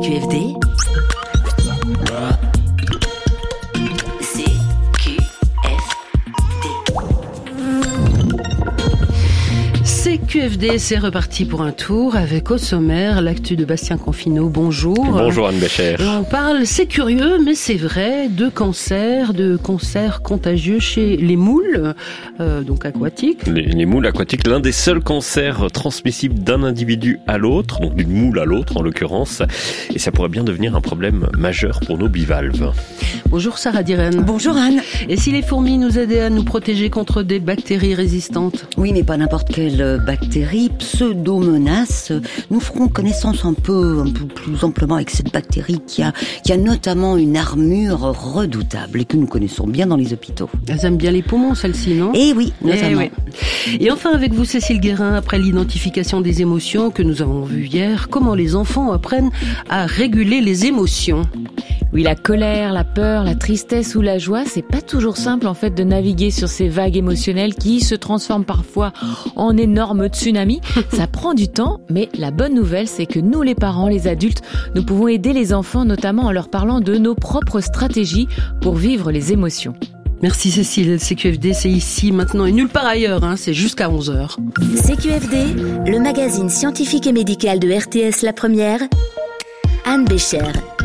CQFD, CQFD, c'est reparti pour un tour avec au sommaire l'actu de Bastien Confineau. Bonjour. Bonjour Anne Bécher. On parle, c'est curieux, mais c'est vrai, de cancers contagieux chez les moules, donc aquatiques. Les moules aquatiques, l'un des seuls cancers transmissibles d'un individu à l'autre, donc d'une moule à l'autre en l'occurrence, et ça pourrait bien devenir un problème majeur pour nos bivalves. Bonjour Sarah Diren. Bonjour Anne. Et si les fourmis nous aidaient à nous protéger contre des bactéries résistantes ? Oui, mais pas n'importe quelle bactérie, pseudomonas. Nous ferons connaissance un peu plus amplement avec cette bactérie qui a notamment une armure redoutable et que nous connaissons bien dans les hôpitaux. Elles aiment bien les poumons, celles-ci, non ? Eh oui, notamment. Et enfin, avec vous, Cécile Guérin, après l'identification des émotions que nous avons vues hier, comment les enfants apprennent à réguler les émotions ? Oui, la colère, la peur, la tristesse ou la joie, c'est pas toujours simple en fait de naviguer sur ces vagues émotionnelles qui se transforment parfois en énormes tsunamis. Ça prend du temps, mais la bonne nouvelle, c'est que nous les parents, les adultes, nous pouvons aider les enfants notamment en leur parlant de nos propres stratégies pour vivre les émotions. Merci Cécile, CQFD c'est ici, maintenant et nulle part ailleurs, c'est jusqu'à 11h. CQFD, le magazine scientifique et médical de RTS La Première, Anne Bécher.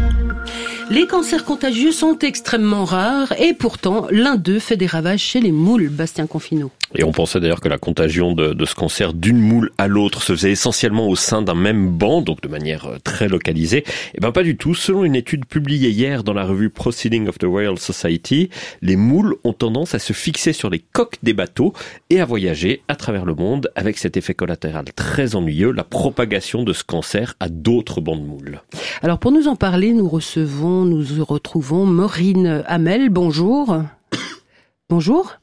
Les cancers contagieux sont extrêmement rares et pourtant l'un d'eux fait des ravages chez les moules, Bastien Confineau. Et on pensait d'ailleurs que la contagion de ce cancer d'une moule à l'autre se faisait essentiellement au sein d'un même banc, donc de manière très localisée. Eh ben pas du tout. Selon une étude publiée hier dans la revue Proceedings of the Royal Society, les moules ont tendance à se fixer sur les coques des bateaux et à voyager à travers le monde avec cet effet collatéral très ennuyeux, la propagation de ce cancer à d'autres bancs de moules. Alors pour nous en parler, nous retrouvons Maureen Hamel. Bonjour. Bonjour.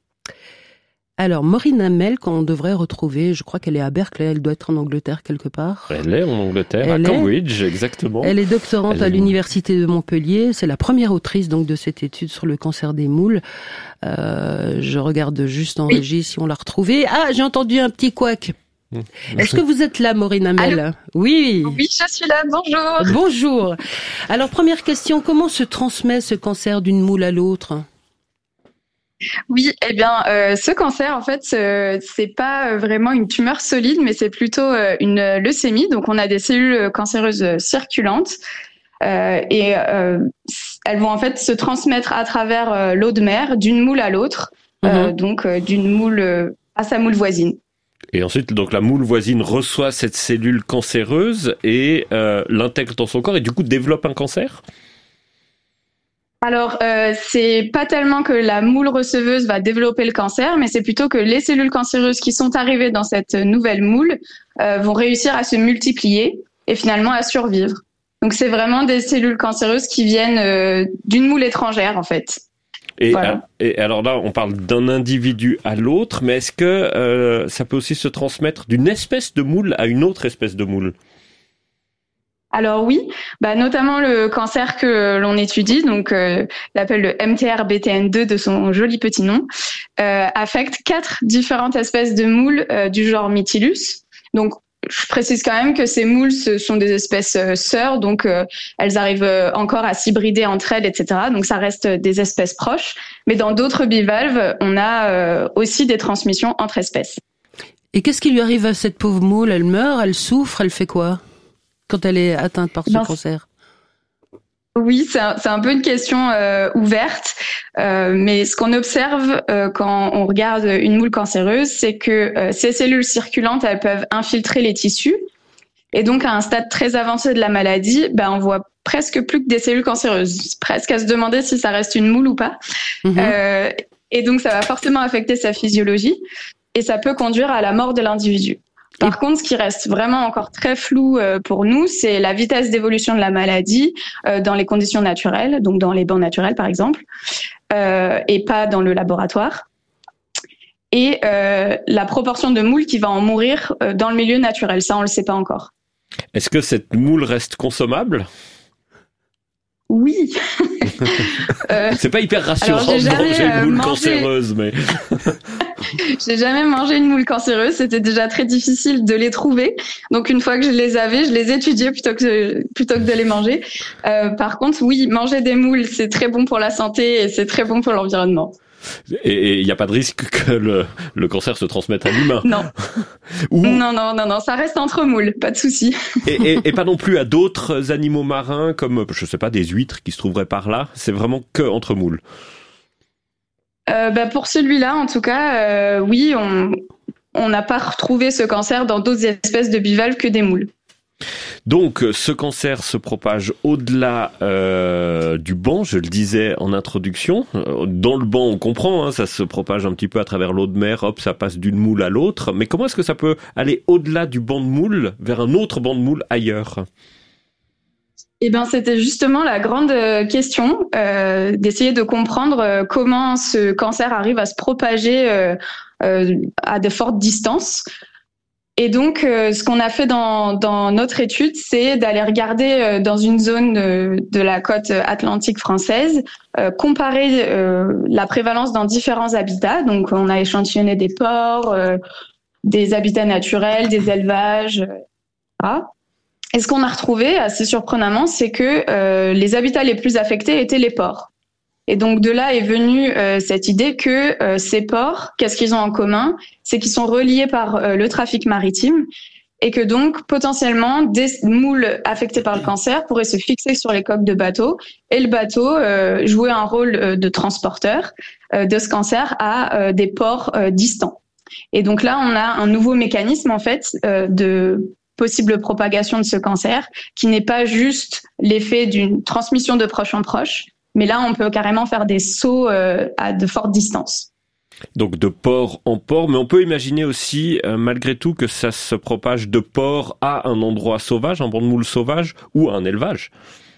Alors, Maureen Hamel, qu'on devrait retrouver, je crois qu'elle est à Berkeley, elle doit être en Angleterre quelque part. Elle est en Angleterre, à Cambridge, exactement. Elle est doctorante à l'université de Montpellier. C'est la première autrice donc de cette étude sur le cancer des moules. Je regarde juste en régie si on l'a retrouvée. Ah, j'ai entendu un petit couac. Est-ce que vous êtes là, Maureen Hamel ? Allô ? Oui. Oui, je suis là. Bonjour. Bonjour. Alors, première question, comment se transmet ce cancer d'une moule à l'autre ? Oui, ce cancer, en fait, c'est pas vraiment une tumeur solide, mais c'est plutôt une leucémie. Donc, on a des cellules cancéreuses circulantes et elles vont en fait se transmettre à travers l'eau de mer d'une moule à l'autre, donc d'une moule à sa moule voisine. Et ensuite, donc la moule voisine reçoit cette cellule cancéreuse et l'intègre dans son corps et du coup développe un cancer ? Alors, c'est pas tellement que la moule receveuse va développer le cancer, mais c'est plutôt que les cellules cancéreuses qui sont arrivées dans cette nouvelle moule vont réussir à se multiplier et finalement à survivre. Donc, c'est vraiment des cellules cancéreuses qui viennent d'une moule étrangère, en fait. Et, voilà. Et alors là, on parle d'un individu à l'autre, mais est-ce que ça peut aussi se transmettre d'une espèce de moule à une autre espèce de moule ? Alors oui, notamment le cancer que l'on étudie, donc l'appelle le MTR-BTN2 de son joli petit nom, affecte 4 différentes espèces de moules du genre Mytilus. Donc je précise quand même que ces moules, ce sont des espèces sœurs, donc elles arrivent encore à s'hybrider entre elles, etc. Donc ça reste des espèces proches. Mais dans d'autres bivalves, on a aussi des transmissions entre espèces. Et qu'est-ce qui lui arrive à cette pauvre moule ? Elle meurt, elle souffre, elle fait quoi ? Quand elle est atteinte par ce cancer ? Oui, c'est un peu une question ouverte, mais ce qu'on observe quand on regarde une moule cancéreuse, c'est que ces cellules circulantes, elles peuvent infiltrer les tissus, et donc à un stade très avancé de la maladie, on voit presque plus que des cellules cancéreuses, presque à se demander si ça reste une moule ou pas. Et donc ça va forcément affecter sa physiologie, et ça peut conduire à la mort de l'individu. Par contre, ce qui reste vraiment encore très flou pour nous, c'est la vitesse d'évolution de la maladie dans les conditions naturelles, donc dans les bancs naturels par exemple, et pas dans le laboratoire. Et la proportion de moules qui va en mourir dans le milieu naturel, ça on le sait pas encore. Est-ce que cette moule reste consommable ? Oui. C'est pas hyper rassurant de manger une moule cancéreuse, mais... J'ai jamais mangé une moule cancéreuse. C'était déjà très difficile de les trouver. Donc, une fois que je les avais, je les étudiais plutôt que de les manger. Par contre, oui, manger des moules, c'est très bon pour la santé et c'est très bon pour l'environnement. Et il n'y a pas de risque que le cancer se transmette à l'humain. Non. Non, ça reste entre moules, pas de souci. Et pas non plus à d'autres animaux marins comme, je sais pas, des huîtres qui se trouveraient par là. C'est vraiment que entre moules. Pour celui-là, en tout cas, oui, on n'a pas retrouvé ce cancer dans d'autres espèces de bivalves que des moules. Donc, ce cancer se propage au-delà du banc, je le disais en introduction. Dans le banc, on comprend, hein, ça se propage un petit peu à travers l'eau de mer, hop, ça passe d'une moule à l'autre. Mais comment est-ce que ça peut aller au-delà du banc de moule vers un autre banc de moule ailleurs ? Eh ben, c'était justement la grande question, d'essayer de comprendre comment ce cancer arrive à se propager à de fortes distances. Et donc, ce qu'on a fait dans notre étude, c'est d'aller regarder dans une zone de la côte atlantique française, comparer la prévalence dans différents habitats. Donc, on a échantillonné des ports, des habitats naturels, des élevages, etc. Et ce qu'on a retrouvé, assez surprenamment, c'est que les habitats les plus affectés étaient les ports. Et donc de là est venue cette idée que ces ports, qu'est-ce qu'ils ont en commun ? C'est qu'ils sont reliés par le trafic maritime et que donc potentiellement des moules affectés par le cancer pourraient se fixer sur les coques de bateaux et le bateau jouer un rôle de transporteur de ce cancer à des ports distants. Et donc là, on a un nouveau mécanisme en fait de possible propagation de ce cancer qui n'est pas juste l'effet d'une transmission de proche en proche, mais là, on peut carrément faire des sauts à de fortes distances. Donc de port en port, mais on peut imaginer aussi, malgré tout, que ça se propage de port à un endroit sauvage, un banc de moule sauvage ou à un élevage.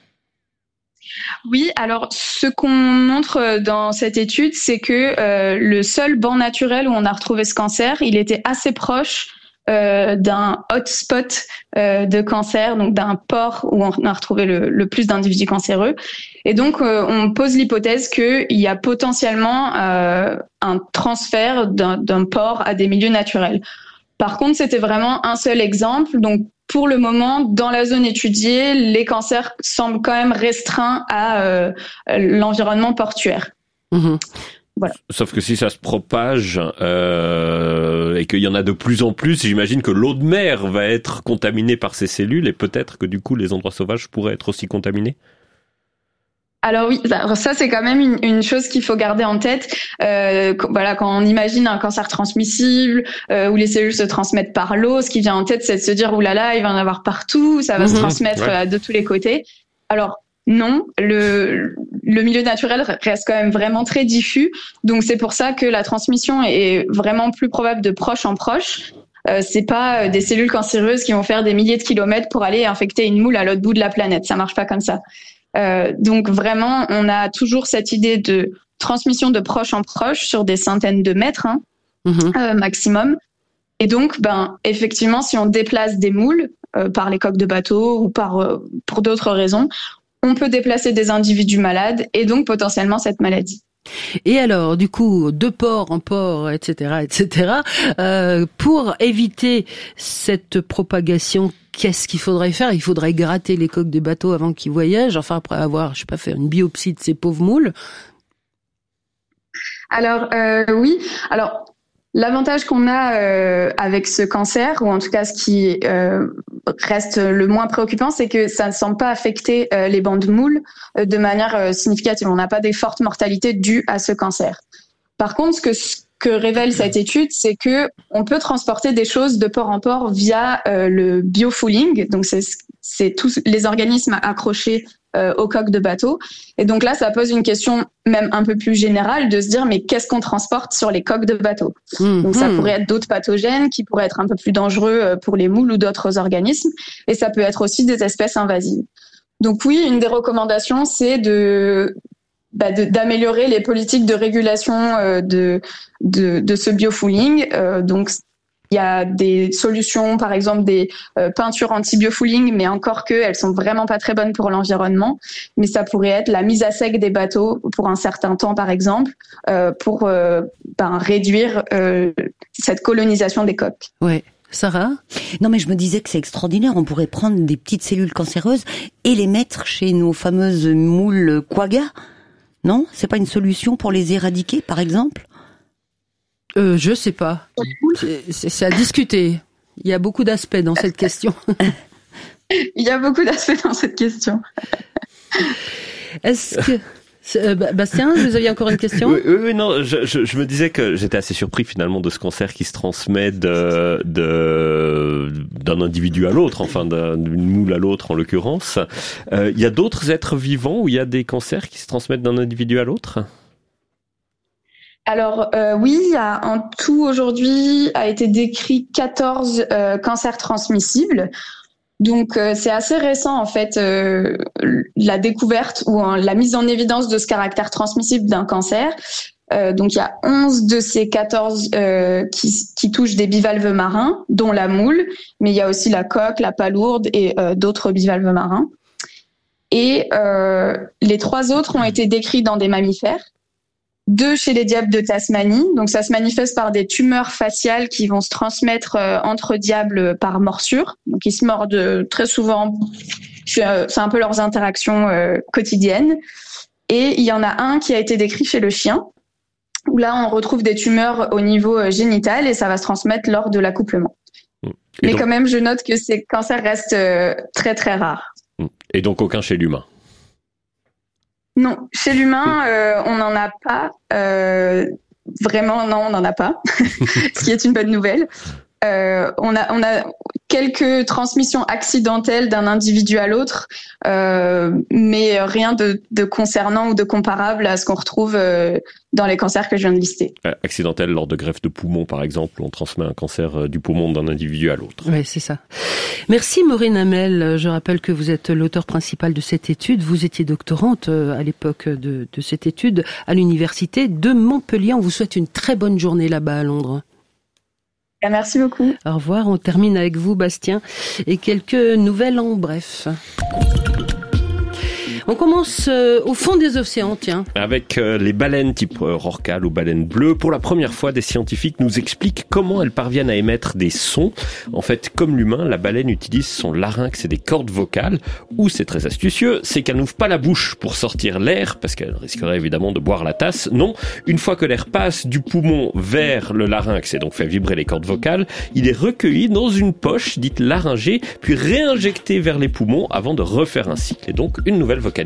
Oui, alors ce qu'on montre dans cette étude, c'est que le seul banc naturel où on a retrouvé ce cancer, il était assez proche d'un hotspot de cancer, donc d'un port où on a retrouvé le plus d'individus cancéreux. Et donc, on pose l'hypothèse qu'il y a potentiellement un transfert d'un port à des milieux naturels. Par contre, c'était vraiment un seul exemple. Donc, pour le moment, dans la zone étudiée, les cancers semblent quand même restreints à l'environnement portuaire. Mmh. Voilà. Sauf que si ça se propage et qu'il y en a de plus en plus, j'imagine que l'eau de mer va être contaminée par ces cellules et peut-être que du coup les endroits sauvages pourraient être aussi contaminés. Alors oui, ça c'est quand même une chose qu'il faut garder en tête. Voilà, quand on imagine un cancer transmissible où les cellules se transmettent par l'eau, ce qui vient en tête, c'est de se dire oulala, il va en avoir partout, ça va se transmettre de tous les côtés. Alors non, le milieu naturel reste quand même vraiment très diffus, donc c'est pour ça que la transmission est vraiment plus probable de proche en proche. C'est pas des cellules cancéreuses qui vont faire des milliers de kilomètres pour aller infecter une moule à l'autre bout de la planète. Ça marche pas comme ça. Donc vraiment, on a toujours cette idée de transmission de proche en proche sur des centaines de mètres maximum. Et donc, effectivement, si on déplace des moules par les coques de bateau ou pour d'autres raisons, on peut déplacer des individus malades et donc potentiellement cette maladie. Et alors, du coup, de port en port, etc., pour éviter cette propagation, qu'est-ce qu'il faudrait faire ? Il faudrait gratter les coques des bateaux avant qu'ils voyagent, enfin après avoir, faire une biopsie de ces pauvres moules. Alors, oui. Alors, l'avantage qu'on a avec ce cancer, ou en tout cas ce qui reste le moins préoccupant, c'est que ça ne semble pas affecter les bancs de moules de manière significative. On n'a pas des fortes mortalités dues à ce cancer. Par contre, ce que révèle cette étude, c'est que on peut transporter des choses de port en port via le biofouling. Donc, c'est tous les organismes accrochés aux coques de bateau. Et donc là, ça pose une question même un peu plus générale de se dire, mais qu'est-ce qu'on transporte sur les coques de bateau ? Donc ça pourrait être d'autres pathogènes qui pourraient être un peu plus dangereux pour les moules ou d'autres organismes. Et ça peut être aussi des espèces invasives. Donc oui, une des recommandations, c'est d'améliorer les politiques de régulation de ce biofouling. Donc y a des solutions, par exemple des peintures anti-biofouling, mais encore que elles sont vraiment pas très bonnes pour l'environnement. Mais ça pourrait être la mise à sec des bateaux pour un certain temps, par exemple, pour réduire cette colonisation des coques. Ouais. Sarah ? Non, mais je me disais que c'est extraordinaire. On pourrait prendre des petites cellules cancéreuses et les mettre chez nos fameuses moules quagga. Non ? C'est pas une solution pour les éradiquer, par exemple ? Je sais pas. C'est à discuter. Il y a beaucoup d'aspects dans cette question. Il y a beaucoup d'aspects dans cette question. Est-ce que... Bastien, vous aviez encore une question ? Oui, non, je me disais que j'étais assez surpris finalement de ce cancer qui se transmet d'un individu à l'autre, enfin d'une moule à l'autre en l'occurrence. Il y a d'autres êtres vivants où il y a des cancers qui se transmettent d'un individu à l'autre ? Alors oui, il y a en tout aujourd'hui a été décrit 14 cancers transmissibles. Donc c'est assez récent en fait la découverte ou la mise en évidence de ce caractère transmissible d'un cancer. Donc il y a 11 de ces 14 qui touchent des bivalves marins, dont la moule, mais il y a aussi la coque, la palourde et d'autres bivalves marins. Et les 3 autres ont été décrits dans des mammifères. 2 chez les diables de Tasmanie, donc ça se manifeste par des tumeurs faciales qui vont se transmettre entre diables par morsure. Donc ils se mordent très souvent, c'est un peu leurs interactions quotidiennes. Et il y en a un qui a été décrit chez le chien, où là on retrouve des tumeurs au niveau génital et ça va se transmettre lors de l'accouplement. Mais quand même, je note que ces cancers restent très très rares. Et donc aucun chez l'humain ? Non, chez l'humain, on n'en a pas. Vraiment, non, on n'en a pas. Ce qui est une bonne nouvelle. On a quelques transmissions accidentelles d'un individu à l'autre, mais rien de concernant ou de comparable à ce qu'on retrouve dans les cancers que je viens de lister. Accidentelle lors de greffe de poumon, par exemple, on transmet un cancer du poumon d'un individu à l'autre. Oui, c'est ça. Merci Maureen Hamel. Je rappelle que vous êtes l'auteur principal de cette étude. Vous étiez doctorante à l'époque de cette étude à l'université de Montpellier. On vous souhaite une très bonne journée là-bas à Londres. Merci beaucoup. Au revoir. On termine avec vous, Bastien, et quelques nouvelles en bref. On commence au fond des océans, tiens. Avec les baleines type rorqual ou baleines bleues. Pour la première fois, des scientifiques nous expliquent comment elles parviennent à émettre des sons. En fait, comme l'humain, la baleine utilise son larynx et des cordes vocales. Où c'est très astucieux, c'est qu'elle n'ouvre pas la bouche pour sortir l'air, parce qu'elle risquerait évidemment de boire la tasse. Non, une fois que l'air passe du poumon vers le larynx et donc fait vibrer les cordes vocales, il est recueilli dans une poche dite laryngée, puis réinjecté vers les poumons avant de refaire un cycle. Et donc une nouvelle vocalise.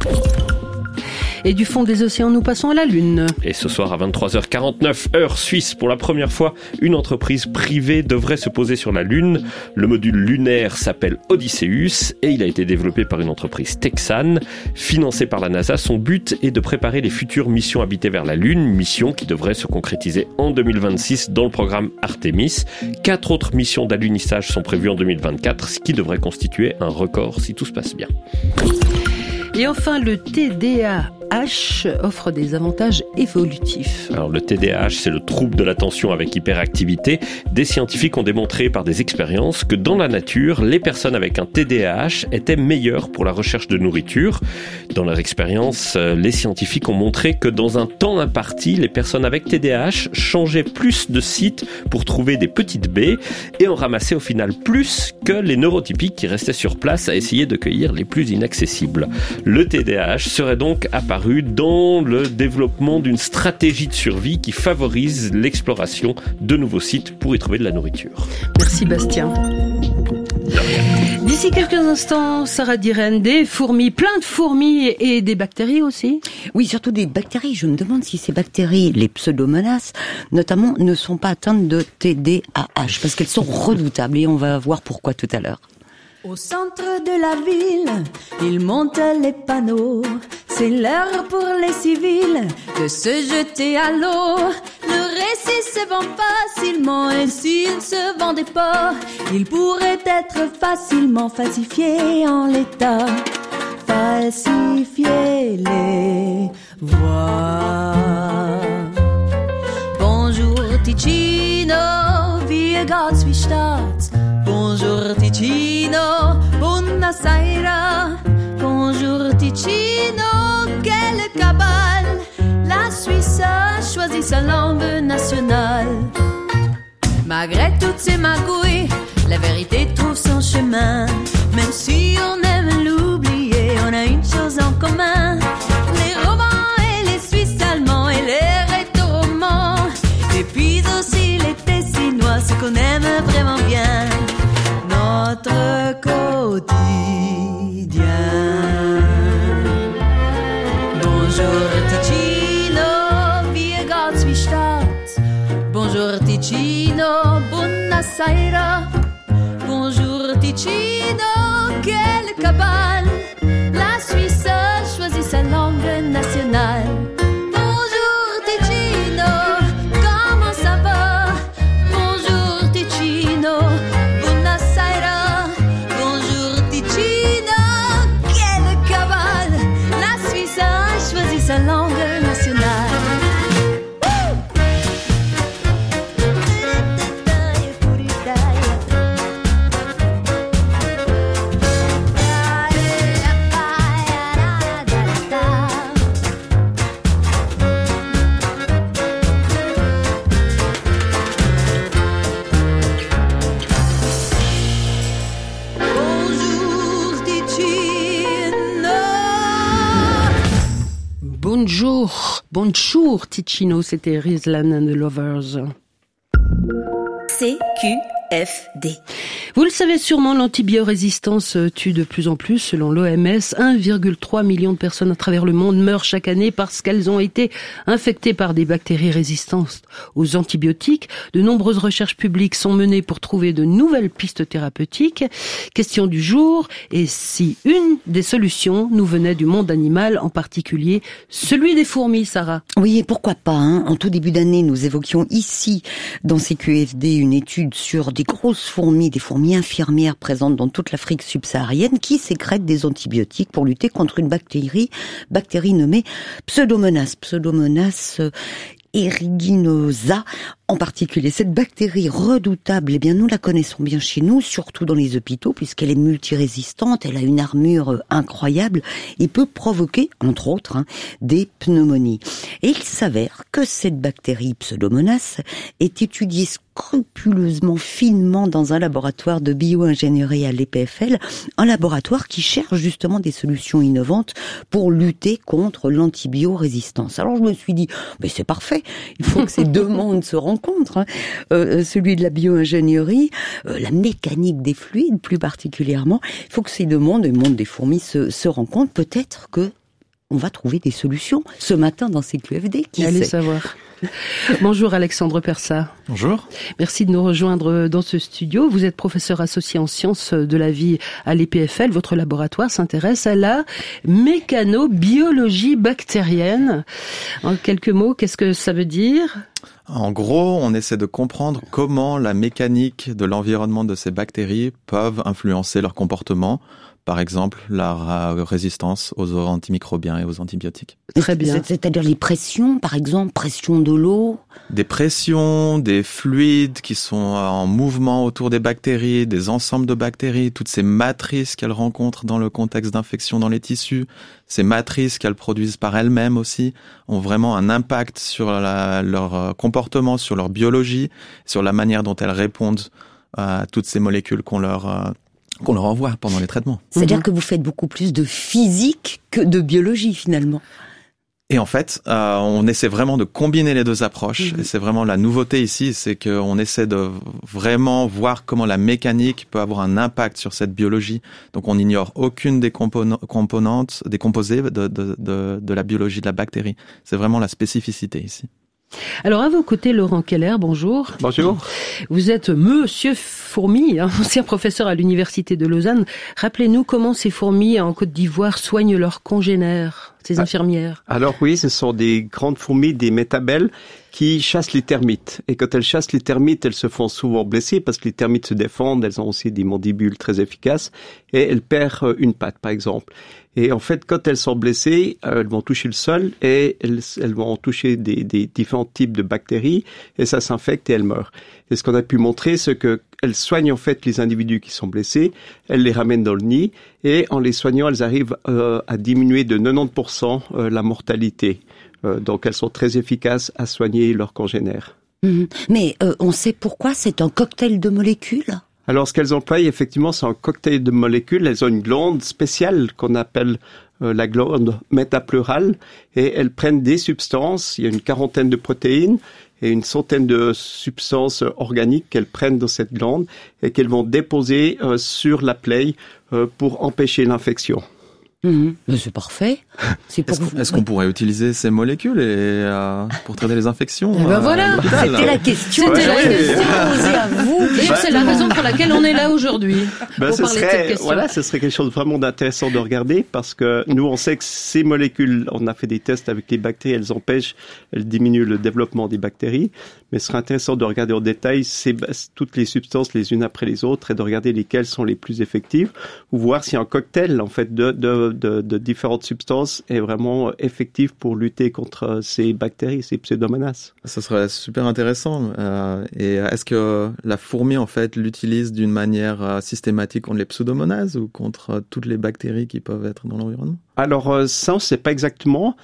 Et du fond des océans, nous passons à la Lune. Et ce soir à 23h49, heure suisse, pour la première fois, une entreprise privée devrait se poser sur la Lune. Le module lunaire s'appelle Odysseus et il a été développé par une entreprise texane, financée par la NASA. Son but est de préparer les futures missions habitées vers la Lune, mission qui devrait se concrétiser en 2026 dans le programme Artemis. 4 autres missions d'alunissage sont prévues en 2024, ce qui devrait constituer un record si tout se passe bien. Et enfin, le TDAH offre des avantages évolutifs. Alors, le TDAH, c'est le trouble de l'attention avec hyperactivité. Des scientifiques ont démontré par des expériences que dans la nature, les personnes avec un TDAH étaient meilleures pour la recherche de nourriture. Dans leur expérience, les scientifiques ont montré que dans un temps imparti, les personnes avec TDAH changeaient plus de sites pour trouver des petites baies et en ramassaient au final plus que les neurotypiques qui restaient sur place à essayer de cueillir les plus inaccessibles. Le TDAH serait donc apparu dans le développement d'une stratégie de survie qui favorise l'exploration de nouveaux sites pour y trouver de la nourriture. Merci Bastien. D'ici quelques instants, Sarah Diren, des fourmis, plein de fourmis et des bactéries aussi. Oui, surtout des bactéries. Je me demande si ces bactéries, les pseudomonas, notamment, ne sont pas atteintes de TDAH, parce qu'elles sont redoutables et on va voir pourquoi tout à l'heure. Au centre de la ville, ils montent les panneaux. C'est l'heure pour les civils de se jeter à l'eau. Le récit se vend facilement et s'il se vendait pas, il pourrait être facilement falsifié en l'état. Falsifier les voix. Bonjour Ticino, vieux wie geht's, wie steht's? Bonjour Ticino, buonasera. Bonjour Ticino, quelle cabale. La Suisse a choisi sa langue nationale. Malgré toutes ces magouilles, la vérité trouve son chemin. Même si on aime l'oublier, on a une chose en commun. Les Romans et les Suisses allemands et les rétoromans. Et puis aussi les Tessinois, ce qu'on aime vraiment bien. Notre quotidien. Bonjour Ticino, wie geht's, wie steht's? Bonjour Ticino, buonasera. Bonjour Ticino, quelle cabale. La Suisse a choisi sa langue nationale. Bonjour Ticino, comment ça va? Bonjour Ticino, buonasera. Bonjour Ticino, quelle cabale. La Suisse a choisi sa langue nationale. Bonjour Ticino, c'était Rizlan and the Lovers. CQFD. Vous le savez sûrement, l'antibiorésistance tue de plus en plus. Selon l'OMS, 1,3 million de personnes à travers le monde meurent chaque année parce qu'elles ont été infectées par des bactéries résistantes aux antibiotiques. De nombreuses recherches publiques sont menées pour trouver de nouvelles pistes thérapeutiques. Question du jour, et si une des solutions nous venait du monde animal, en particulier celui des fourmis, Sarah? Oui, et pourquoi pas, hein. En tout début d'année, nous évoquions ici, dans CQFD, une étude sur des grosses fourmis, des fourmis infirmières présentes dans toute l'Afrique subsaharienne qui sécrètent des antibiotiques pour lutter contre une bactérie nommée Pseudomonas aeruginosa. En particulier, cette bactérie redoutable, eh bien, nous la connaissons bien chez nous, surtout dans les hôpitaux, puisqu'elle est multirésistante, elle a une armure incroyable et peut provoquer, entre autres, des pneumonies. Et il s'avère que cette bactérie Pseudomonas est étudiée scrupuleusement, finement dans un laboratoire de bio-ingénierie à l'EPFL, un laboratoire qui cherche justement des solutions innovantes pour lutter contre l'antibiorésistance. Alors je me suis dit, mais c'est parfait, il faut que ces deux mondes se rencontrent, celui de la bio-ingénierie, la mécanique des fluides plus particulièrement. Il faut que ces deux mondes, le monde des fourmis, se rencontrent. Peut-être que on va trouver des solutions ce matin dans CQFD. Allez savoir. Bonjour Alexandre Persat. Bonjour. Merci de nous rejoindre dans ce studio. Vous êtes professeur associé en sciences de la vie à l'EPFL. Votre laboratoire s'intéresse à la mécanobiologie bactérienne. En quelques mots, qu'est-ce que ça veut dire ? En gros, on essaie de comprendre comment la mécanique de l'environnement de ces bactéries peuvent influencer leur comportement. Par exemple, la résistance aux antimicrobiens et aux antibiotiques. Très bien. C'est-à-dire les pressions, par exemple, pression de l'eau. Des pressions, des fluides qui sont en mouvement autour des bactéries, des ensembles de bactéries, toutes ces matrices qu'elles rencontrent dans le contexte d'infection dans les tissus, ces matrices qu'elles produisent par elles-mêmes aussi, ont vraiment un impact sur leur comportement, sur leur biologie, sur la manière dont elles répondent à toutes ces molécules qu'on leur envoie pendant les traitements. C'est-à-dire que vous faites beaucoup plus de physique que de biologie, finalement. Et en fait, on essaie vraiment de combiner les deux approches. Et c'est vraiment la nouveauté ici, c'est qu'on essaie de vraiment voir comment la mécanique peut avoir un impact sur cette biologie. Donc on n'ignore aucune des composantes, des composés de la biologie de la bactérie. C'est vraiment la spécificité ici. Alors à vos côtés, Laurent Keller, bonjour. Bonjour. Vous êtes Monsieur Fourmi, ancien professeur à l'Université de Lausanne. Rappelez-nous comment ces fourmis en Côte d'Ivoire soignent leurs congénères. ces infirmières? Alors oui, ce sont des grandes fourmis, des métabelles, qui chassent les termites. Et quand elles chassent les termites, elles se font souvent blesser parce que les termites se défendent, elles ont aussi des mandibules très efficaces, et elles perdent une patte, par exemple. Et en fait, quand elles sont blessées, elles vont toucher le sol et elles vont toucher des différents types de bactéries et ça s'infecte et elles meurent. Et ce qu'on a pu montrer, c'est que elles soignent en fait les individus qui sont blessés, elles les ramènent dans le nid et en les soignant, elles arrivent à diminuer de 90% la mortalité. Donc elles sont très efficaces à soigner leurs congénères. Mais on sait pourquoi c'est un cocktail de molécules? Alors, ce qu'elles emploient, effectivement, c'est un cocktail de molécules. Elles ont une glande spéciale qu'on appelle la glande métapleurale et elles prennent des substances. Il y a une 40aine de protéines et une 100aine de substances organiques qu'elles prennent dans cette glande et qu'elles vont déposer sur la plaie pour empêcher l'infection. Mais c'est parfait. Est-ce qu'on pourrait utiliser ces molécules pour traiter les infections? Voilà, c'était la question. C'était la question posée à vous. D'ailleurs, c'est la raison pour laquelle on est là aujourd'hui. Ce serait quelque chose vraiment d'intéressant de regarder parce que nous, on sait que ces molécules, on a fait des tests avec les bactéries, elles diminuent le développement des bactéries. Mais ce serait intéressant de regarder en détail toutes les substances les unes après les autres et de regarder lesquelles sont les plus effectives ou voir si un cocktail, en fait, de différentes substances est vraiment effectif pour lutter contre ces bactéries, ces pseudomonas. Ça serait super intéressant. Et est-ce que la fourmi, en fait, l'utilise d'une manière systématique contre les pseudomonas ou contre toutes les bactéries qui peuvent être dans l'environnement? Alors ça, on ne sait pas exactement.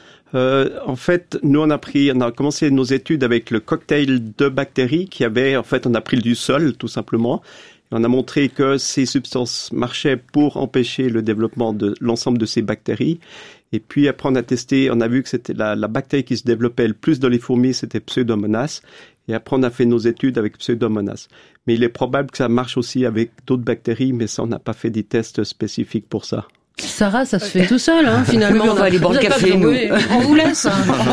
En fait, nous on a commencé nos études avec le cocktail de bactéries qui avait, en fait, on a pris du sol tout simplement. Et on a montré que ces substances marchaient pour empêcher le développement de l'ensemble de ces bactéries. Et puis après on a testé, on a vu que c'était la bactérie qui se développait le plus dans les fourmis, c'était Pseudomonas. Et après on a fait nos études avec Pseudomonas. Mais il est probable que ça marche aussi avec d'autres bactéries, mais ça on n'a pas fait des tests spécifiques pour ça. Sarah, ça se fait tout seul, finalement. Oui, on va aller boire le café, nous. On vous laisse.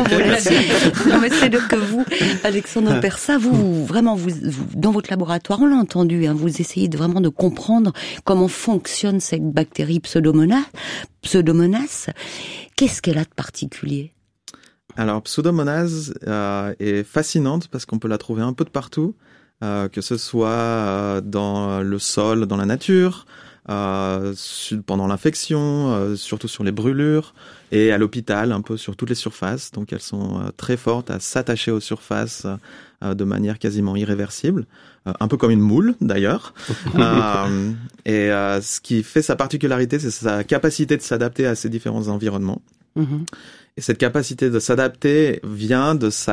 Non, mais c'est-à-dire que vous, Alexandre Persat, vous, dans votre laboratoire, on l'a entendu, vous essayez vraiment de comprendre comment fonctionne cette bactérie Pseudomonas. Qu'est-ce qu'elle a de particulier? Alors, Pseudomonas est fascinante parce qu'on peut la trouver un peu de partout, que ce soit dans le sol, dans la nature, pendant l'infection, surtout sur les brûlures, et à l'hôpital, un peu sur toutes les surfaces. Donc elles sont très fortes à s'attacher aux surfaces de manière quasiment irréversible, un peu comme une moule d'ailleurs. Et ce qui fait sa particularité, c'est sa capacité de s'adapter à ces différents environnements. Et cette capacité de s'adapter vient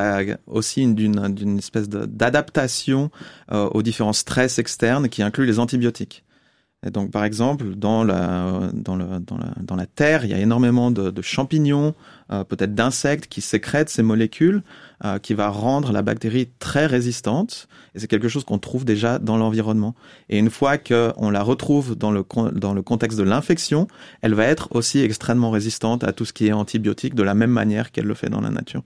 d'une espèce d'adaptation aux différents stress externes qui incluent les antibiotiques. Et donc, par exemple, dans la terre, il y a énormément de champignons, peut-être d'insectes qui sécrètent ces molécules, qui va rendre la bactérie très résistante. Et c'est quelque chose qu'on trouve déjà dans l'environnement. Et une fois qu'on la retrouve dans le contexte de l'infection, elle va être aussi extrêmement résistante à tout ce qui est antibiotique, de la même manière qu'elle le fait dans la nature.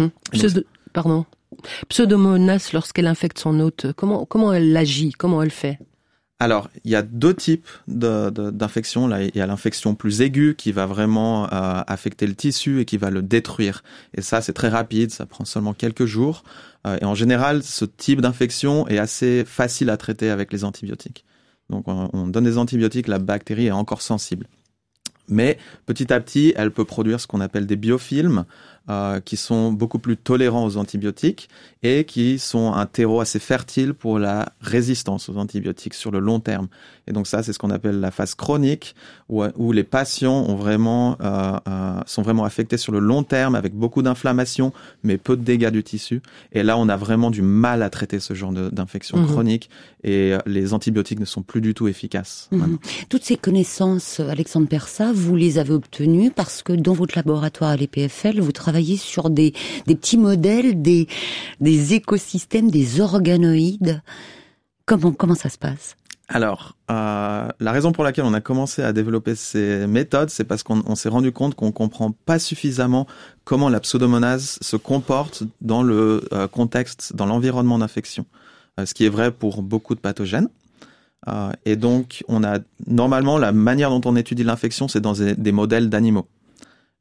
Pseudomonas, lorsqu'elle infecte son hôte, comment elle agit, comment elle fait? Alors, il y a deux types d'infections. Là, il y a l'infection plus aiguë qui va vraiment affecter le tissu et qui va le détruire. Et ça, c'est très rapide, ça prend seulement quelques jours. Et en général, ce type d'infection est assez facile à traiter avec les antibiotiques. Donc, on donne des antibiotiques, la bactérie est encore sensible. Mais petit à petit, elle peut produire ce qu'on appelle des biofilms, qui sont beaucoup plus tolérants aux antibiotiques et qui sont un terreau assez fertile pour la résistance aux antibiotiques sur le long terme. Et donc ça, c'est ce qu'on appelle la phase chronique, où les patients sont vraiment affectés sur le long terme avec beaucoup d'inflammation, mais peu de dégâts du tissu. Et là, on a vraiment du mal à traiter ce genre d'infection chronique et les antibiotiques ne sont plus du tout efficaces. Toutes ces connaissances, Alexandre Persat, vous les avez obtenues parce que dans votre laboratoire à l'EPFL, vous travaillez sur des petits modèles, des écosystèmes, des organoïdes. Comment ça se passe? Alors, la raison pour laquelle on a commencé à développer ces méthodes, c'est parce qu'on s'est rendu compte qu'on comprend pas suffisamment comment la pseudomonase se comporte dans le contexte, dans l'environnement d'infection. Ce qui est vrai pour beaucoup de pathogènes. Et donc, normalement, la manière dont on étudie l'infection, c'est dans des modèles d'animaux.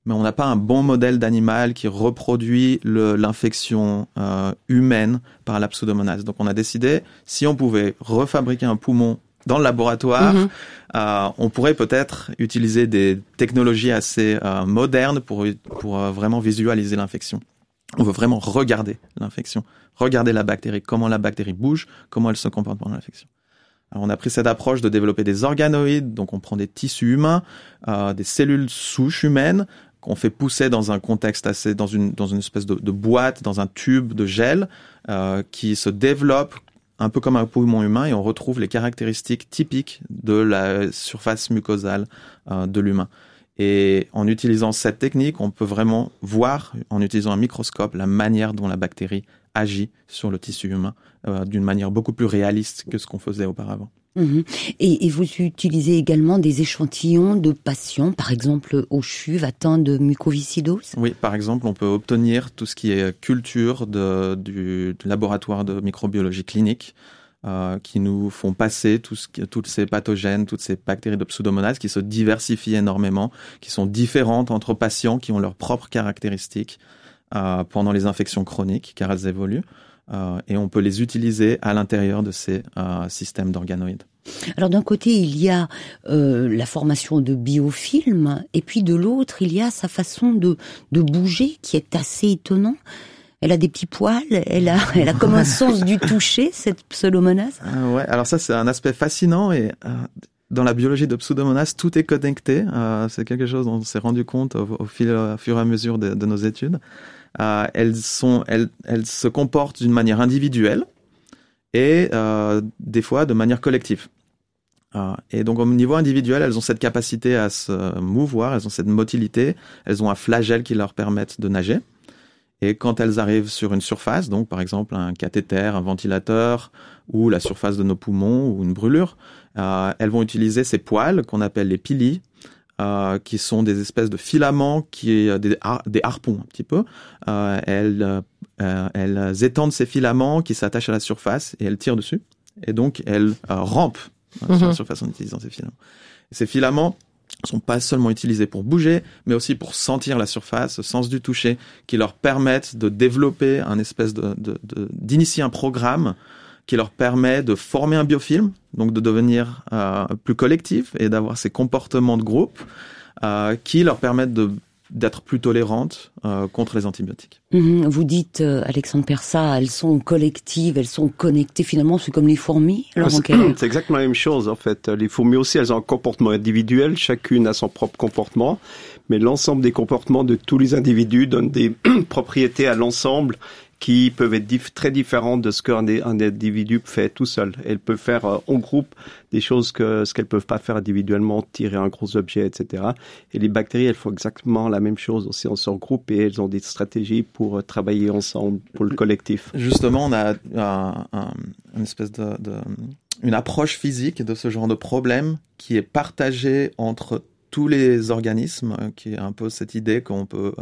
mais on n'a pas un bon modèle d'animal qui reproduit l'infection humaine par la Pseudomonas. Donc on a décidé, si on pouvait refabriquer un poumon dans le laboratoire, on pourrait peut-être utiliser des technologies assez modernes pour vraiment visualiser l'infection. On veut vraiment regarder l'infection, regarder la bactérie, comment la bactérie bouge, comment elle se comporte pendant l'infection. Alors on a pris cette approche de développer des organoïdes, donc on prend des tissus humains, des cellules souches humaines, qu'on fait pousser dans un contexte assez, dans une espèce de boîte, dans un tube de gel, qui se développe un peu comme un poumon humain, et on retrouve les caractéristiques typiques de la surface mucosale de l'humain. Et en utilisant cette technique, on peut vraiment voir, en utilisant un microscope, la manière dont la bactérie agit sur le tissu humain, d'une manière beaucoup plus réaliste que ce qu'on faisait auparavant. Et vous utilisez également des échantillons de patients, par exemple au CHUV atteints de mucoviscidose? Oui, par exemple, on peut obtenir tout ce qui est culture du laboratoire de microbiologie clinique, qui nous font passer toutes ces pathogènes, toutes ces bactéries de Pseudomonas qui se diversifient énormément, qui sont différentes entre patients, qui ont leurs propres caractéristiques pendant les infections chroniques, car elles évoluent. Et on peut les utiliser à l'intérieur de ces systèmes d'organoïdes. Alors d'un côté, il y a la formation de biofilms, et puis de l'autre, il y a sa façon de bouger qui est assez étonnant. Elle a des petits poils, elle a comme un sens du toucher, cette Pseudomonas. Ouais, alors ça c'est un aspect fascinant, et dans la biologie de Pseudomonas, tout est connecté. C'est quelque chose dont on s'est rendu compte au fur et à mesure de nos études. Elles se comportent d'une manière individuelle et des fois de manière collective. Et donc au niveau individuel, elles ont cette capacité à se mouvoir, elles ont cette motilité, elles ont un flagelle qui leur permettent de nager. Et quand elles arrivent sur une surface, donc par exemple un cathéter, un ventilateur ou la surface de nos poumons ou une brûlure, elles vont utiliser ces poils qu'on appelle les pili, qui sont des espèces de filaments, des harpons un petit peu. Elles étendent ces filaments qui s'attachent à la surface et elles tirent dessus. Et donc elles rampent sur la surface en utilisant ces filaments. Et ces filaments sont pas seulement utilisés pour bouger, mais aussi pour sentir la surface, le sens du toucher, qui leur permettent de développer un espèce d'initier un programme qui leur permet de former un biofilm, donc de devenir plus collectif et d'avoir ces comportements de groupe qui leur permettent d'être plus tolérantes contre les antibiotiques. Vous dites, Alexandre Persat, elles sont collectives, elles sont connectées, finalement, c'est comme les fourmis. C'est exactement la même chose, en fait. Les fourmis aussi, elles ont un comportement individuel, chacune a son propre comportement, mais l'ensemble des comportements de tous les individus donne des propriétés à l'ensemble qui peuvent être très différentes de ce qu'un individu fait tout seul. Elles peuvent faire en groupe des choses ce qu'elles peuvent pas faire individuellement, tirer un gros objet, etc. Et les bactéries, elles font exactement la même chose aussi en son groupe, et elles ont des stratégies pour travailler ensemble, pour le collectif. Justement, on a une espèce une approche physique de ce genre de problème qui est partagée entre tous les organismes, qui est un peu cette idée qu'on peut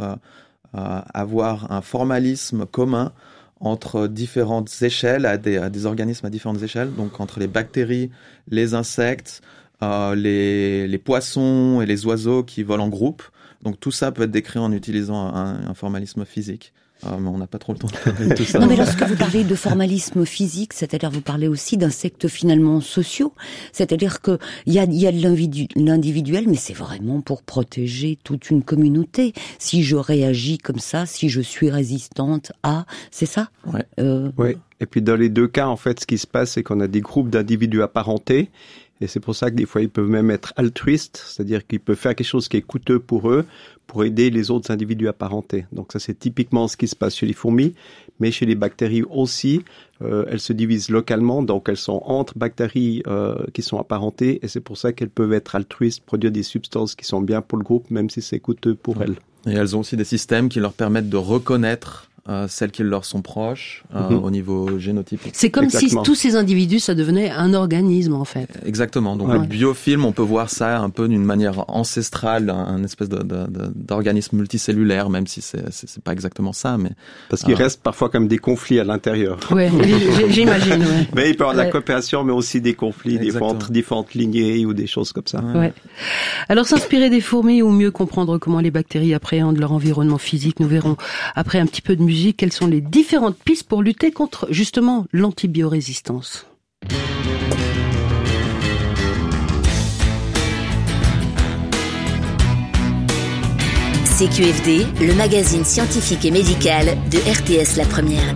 avoir un formalisme commun entre différentes échelles, à des organismes à différentes échelles, donc entre les bactéries, les insectes, les poissons et les oiseaux qui volent en groupe. Donc tout ça peut être décrit en utilisant un formalisme physique. Mais on n'a pas trop le temps de parler de tout ça. Non, mais lorsque vous parlez de formalisme physique, c'est-à-dire vous parlez aussi d'insectes finalement sociaux, c'est-à-dire que il y a de l'individuel, mais c'est vraiment pour protéger toute une communauté. Si je réagis comme ça, si je suis résistante à, c'est ça? Ouais. Oui. Et puis dans les deux cas, en fait, ce qui se passe, c'est qu'on a des groupes d'individus apparentés. Et c'est pour ça que des fois, ils peuvent même être altruistes, c'est-à-dire qu'ils peuvent faire quelque chose qui est coûteux pour eux, pour aider les autres individus apparentés. Donc ça, c'est typiquement ce qui se passe chez les fourmis, mais chez les bactéries aussi. Elles se divisent localement, donc elles sont entre bactéries qui sont apparentées, et c'est pour ça qu'elles peuvent être altruistes, produire des substances qui sont bien pour le groupe, même si c'est coûteux pour elles. Et elles ont aussi des systèmes qui leur permettent de reconnaître celles qui leur sont proches, au niveau génotypique. C'est comme si tous ces individus, ça devenait un organisme, en fait. Exactement. Donc, le biofilm, on peut voir ça un peu d'une manière ancestrale, un espèce d'organisme multicellulaire, même si c'est pas exactement ça, mais. Parce qu'il reste parfois comme des conflits à l'intérieur. Ouais, j'imagine, ouais. Mais il peut y avoir de la coopération, mais aussi des conflits, des fois entre différentes lignées ou des choses comme ça. Ouais. Alors, s'inspirer des fourmis ou mieux comprendre comment les bactéries appréhendent leur environnement physique, nous verrons après un petit peu de musique quelles sont les différentes pistes pour lutter contre justement l'antibiorésistance. CQFD, le magazine scientifique et médical de RTS La Première.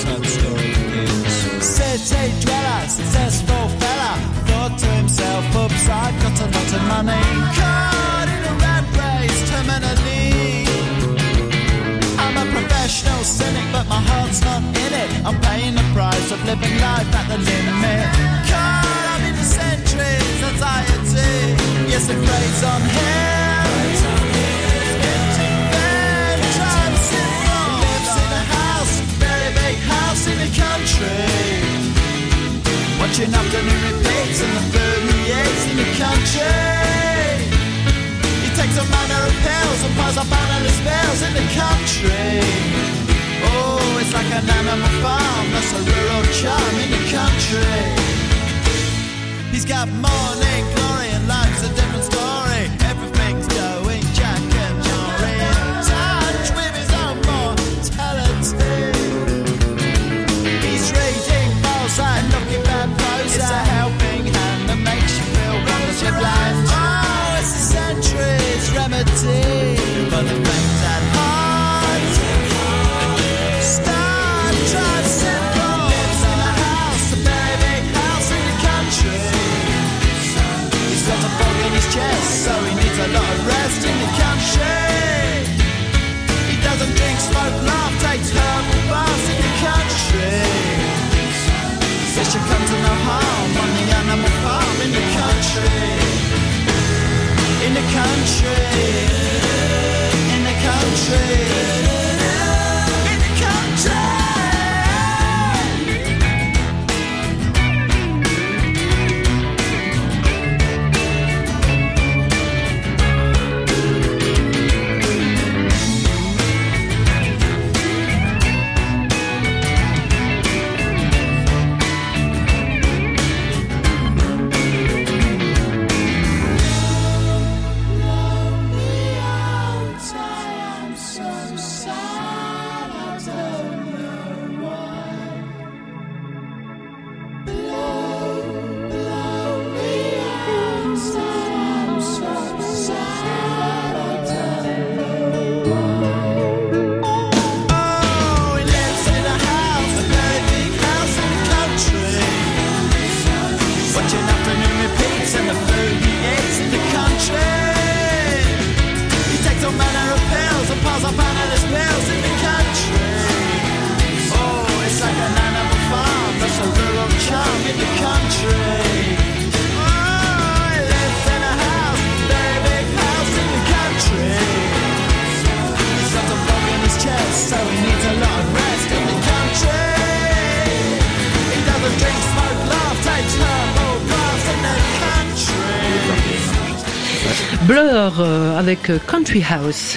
Professional cynic, but my heart's not in it. I'm paying the price of living life at the limit. Caught up in the centuries, anxiety. Yes, it preys on him. Empty bed, drives syndrome. Lives in a house, very big house in the country. Watching afternoon repeats and the food he eats in the country. Takes a manner of pills and piles up analyst bills in the country. Oh, it's like an animal farm, that's a rural charm in the country. He's got morning glory and life's a different story. Everything's going Jack and Jory in touch with his own mortality. He's reading Mozart and looking bad prose. It's a helping hand that makes you feel wonderfully blind. Oh, it's a century's remedy for the things at heart. Star Drive syndrome. Lives in a house, a very big house in the country. He's got a fog in his chest, so he needs a lot of rest in the country. He doesn't drink, smoke, laugh, takes herbal baths in the country. Says you come to no harm on the animal farm in the country. In the country, in the country, in the country. Blur avec Country House.